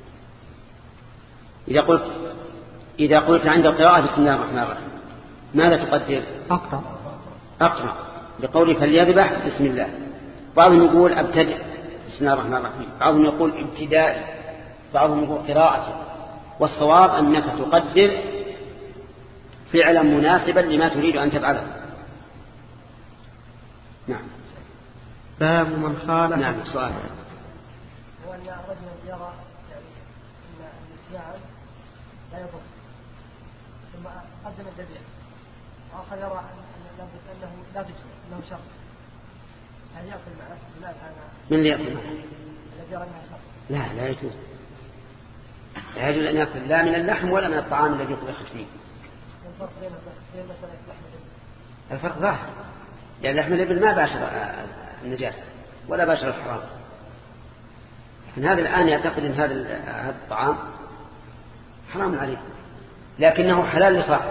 إذا قلت إذا قلت عند القراءة بسم الله الرحمن الرحيم ماذا تقدر؟ أقرأ أقرأ لقوله فليذبح بسم الله. بعضهم يقول أبتدئ بسم الله الرحمن الرحيم، بعضهم يقول ابتدائي، بعضهم يقول قراءة. والصواب أنك تقدر فعلا مناسبا لما تريد أن تفعله. نعم. باب من خالف. نعم سؤال. هو أن رجلا يرى يعني أن النسيان لا يضر ثم قدم الذبيحة، وآخر يرى أنه لا تجزي أنه شر، هل يأكل معه؟ لا من اللي يأكل معه؟ الذي يرى أنها شر. لا لا يجوز، لا يجوز أن يأكل لا من اللحم ولا من الطعام الذي يطبخ فيه. الفرق بين بين مسألة اللحم والإبل؟ الفرق ظاهر، لأن لحم الإبل ما باشر النجاسة ولا باشر الحرام. لكن هذا الآن يعتقد أن هذا هذا الطعام حرام عليه لكنه حلال لصاحبه،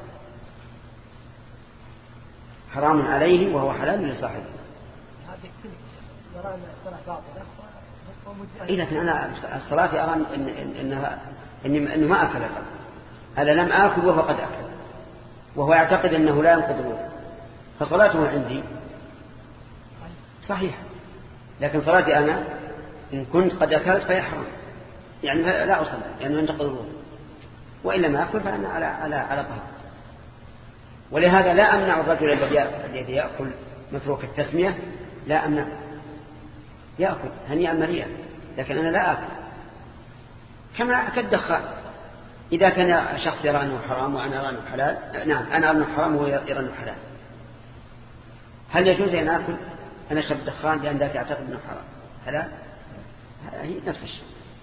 حرام عليه وهو حلال لصاحبه. هذه كل يرى أن الصلاة باطلة. إيه لكن أنا الصلاة أرى إن إنها إن إنه ما أكل قبل، هذا لم آكل وهو قد أكل، وهو يعتقد أنه لا ينقض الوضوء، فصلاته عندي صحيح، لكن صلاتي أنا إن كنت قد أكلت فيحرم، يعني لا أصلي لأنه ينتقض الوضوء، وإلا ما أكل فأنا على على على طهر. ولهذا لا أمنع الرجل الذي يأكل متروك التسمية، لا أمنع يأكل هنيئا مريئا، لكن أنا لا أكل كما كالدخان. إذا كان شخص يرى أنه حرام وأنا أرى أنه حلال، نعم أنا أرى أنه حرام وهو يرى أنه حلال، هل يجوز أن أكل أنا أشرب دخان لأن ذاك يعتقد أنه حرام حلال؟ هي نفس الشيء.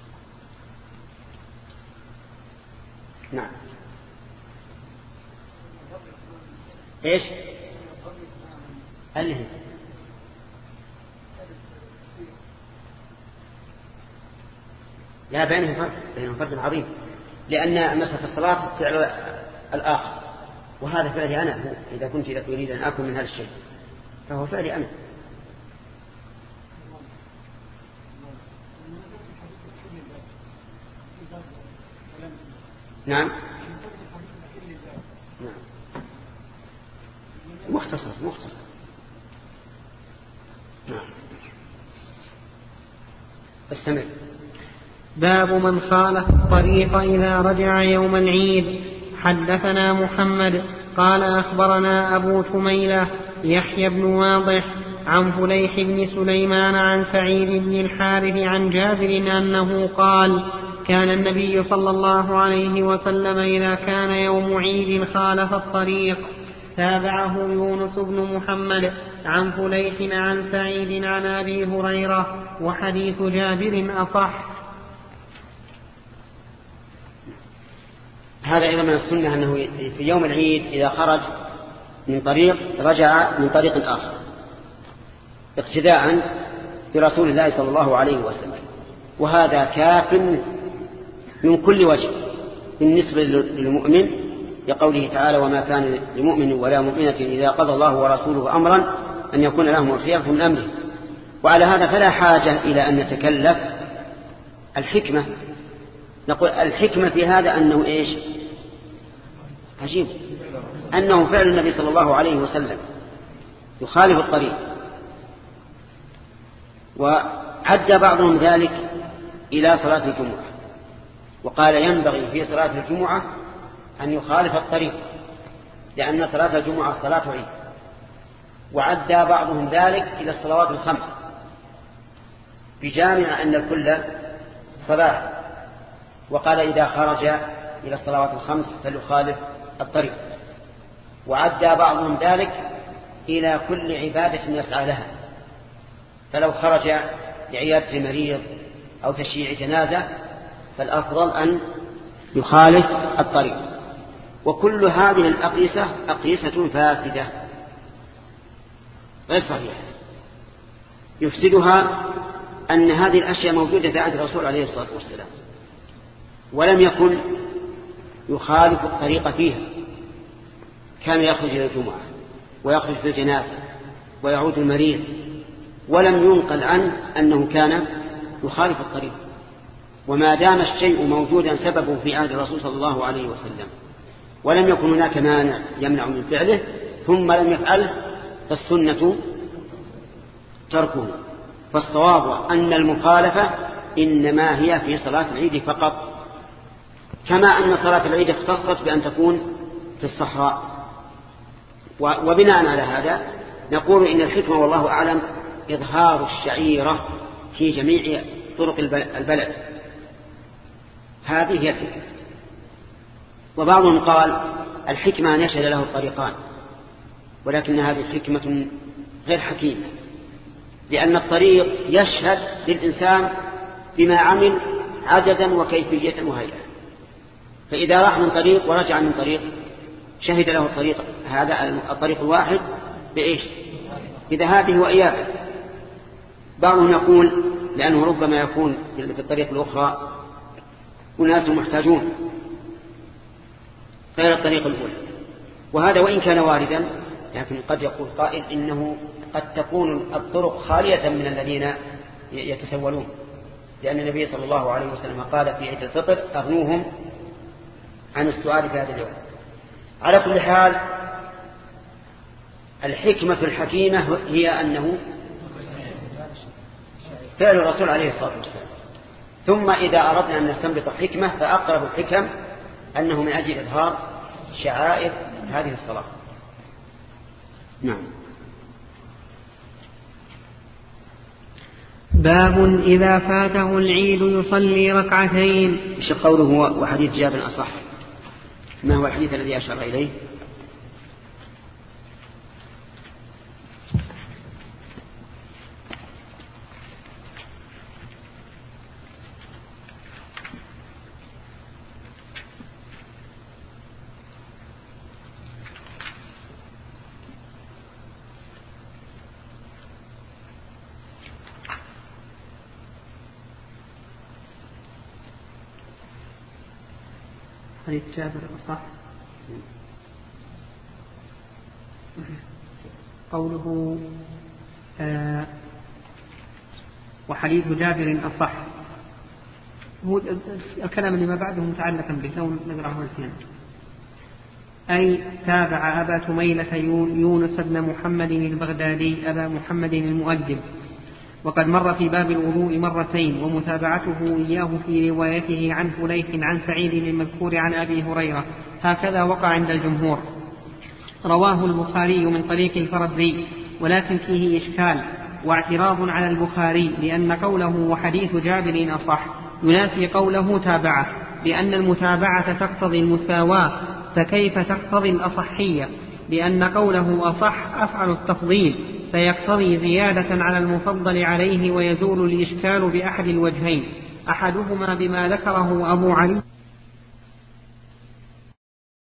نعم. إيش؟ هل هي لا، بينهم فرق، بينهم فرق عظيم، لأن مسألة الصلاة فعل الآخر، وهذا فعلي أنا. إذا كنت إذا تريد أن أكل من هذا الشيء فهو فعلي أنا. نعم نعم مختصر مختصر نعم. استمر. باب من خالف الطريق إذا رجع يوم العيد. حدثنا محمد قال أخبرنا أبو تميلة يحيى بن واضح عن فليح بن سليمان عن سعيد بن الحارث عن جابر أنه قال كان النبي صلى الله عليه وسلم إذا كان يوم عيد خالف الطريق. تابعه يونس بن محمد عن فليح عن سعيد عن أبي هريرة، وحديث جابر أصح. هذا أيضا من السنة أنه في يوم العيد إذا خرج من طريق رجع من طريق آخر اقتداء برسول الله صلى الله عليه وسلم، وهذا كاف من كل وجه بالنسبة للمؤمن، لقوله تعالى وما كان لمؤمن ولا مؤمنة إذا قضى الله ورسوله أمرا أن يكون لهم الخيرة من أمره. وعلى هذا فلا حاجة إلى أن نتكلف الحكمة. نقول الحكمة في هذا أنه إيش؟ عجيب، أنه فعل النبي صلى الله عليه وسلم يخالف الطريق، وعد بعضهم ذلك إلى صلاة الجمعة، وقال ينبغي في صلاة الجمعة أن يخالف الطريق لأن صلاة الجمعة صلاة عيد، وعد بعضهم ذلك إلى الصلوات الخمس بجامع أن الكل صلاة، وقال إذا خرج إلى الصلوات الخمس فليخالف الطريق، وعد بعضهم ذلك إلى كل عبادة يسعى لها، فلو خرج لعيادة مريض أو تشييع جنازة فالأفضل أن يخالف الطريق. وكل هذه الأقيسة أقيسة فاسدة غير صحيحة، يفسدها أن هذه الأشياء موجودة في عهد الرسول عليه الصلاة والسلام ولم يكن يخالف الطريق فيها، كان يخرج إلى الجمعة ويخرج في الجنازة ويعود المريض، ولم ينقل عنه أنه كان يخالف الطريق. وما دام الشيء موجودا سببه في عهد الرسول صلى الله عليه وسلم ولم يكن هناك مانع يمنع من فعله ثم لم يفعله فالسنة تركه. فالصواب أن المخالفة إنما هي في صلاة العيد فقط، كما أن صلاة العيد اختصت بأن تكون في الصحراء. وبناء على هذا نقول إن الحكمة والله أعلم إظهار الشعيرة في جميع طرق البلد، هذه هي الحكمة. وبعضهم قال الحكمة أن يشهد له الطريقان، ولكن هذه الحكمة غير حكيمة، لأن الطريق يشهد للإنسان بما عمل عددا وكيفية وهيئة، فإذا راح من طريق ورجع من طريق شهد له الطريق هذا الطريق الواحد بإيش؟ بذهابه وإيابه. بعضهم يقول لأنه ربما يكون في الطريق الأخرى أناس محتاجون غير الطريق الأولى، وهذا وإن كان واردا لكن قد يقول قائل إنه قد تكون الطرق خالية من الذين يتسولون، لأن النبي صلى الله عليه وسلم قال في عيد الفطر أغنوهم عن السؤال في هذا اليوم. على كل حال الحكمة الحكيمة هي أنه فعل الرسول عليه الصلاة والسلام. ثم إذا أردنا أن نستنبط حكمة فأقرب الحكم أنه من أجل إظهار شعائر هذه الصلاة. نعم. باب إذا فاته العيد يصلي ركعتين. إيش قوله وحديث جابر أصح؟ ما هو الحديث الذي أشار إليه؟ حديث جابر صح. قوله آه وحديث جابر أصح، هو الكلام اللي ما بعده متعلقا به لو نقرأه الثاني. أي تابع أبا تميلة يونس بن محمد البغدادي أبا محمد المؤدب، وقد مر في باب الوضوء مرتين، ومتابعته إياه في روايته عن فليح عن سعيد المذكور عن أبي هريرة، هكذا وقع عند الجمهور. رواه البخاري من طريق الفربري، ولكن فيه إشكال واعتراض على البخاري، لأن قوله وحديث جابر أصح ينافي قوله تابعه، لأن المتابعة تقتضي المساواة، فكيف تقتضي الأصحية؟ لأن قوله أصح أفعل التفضيل، فيقتضي زيادة على المفضل عليه، ويزول الإشكال بأحد الوجهين، أحدهما بما ذكره أبو علي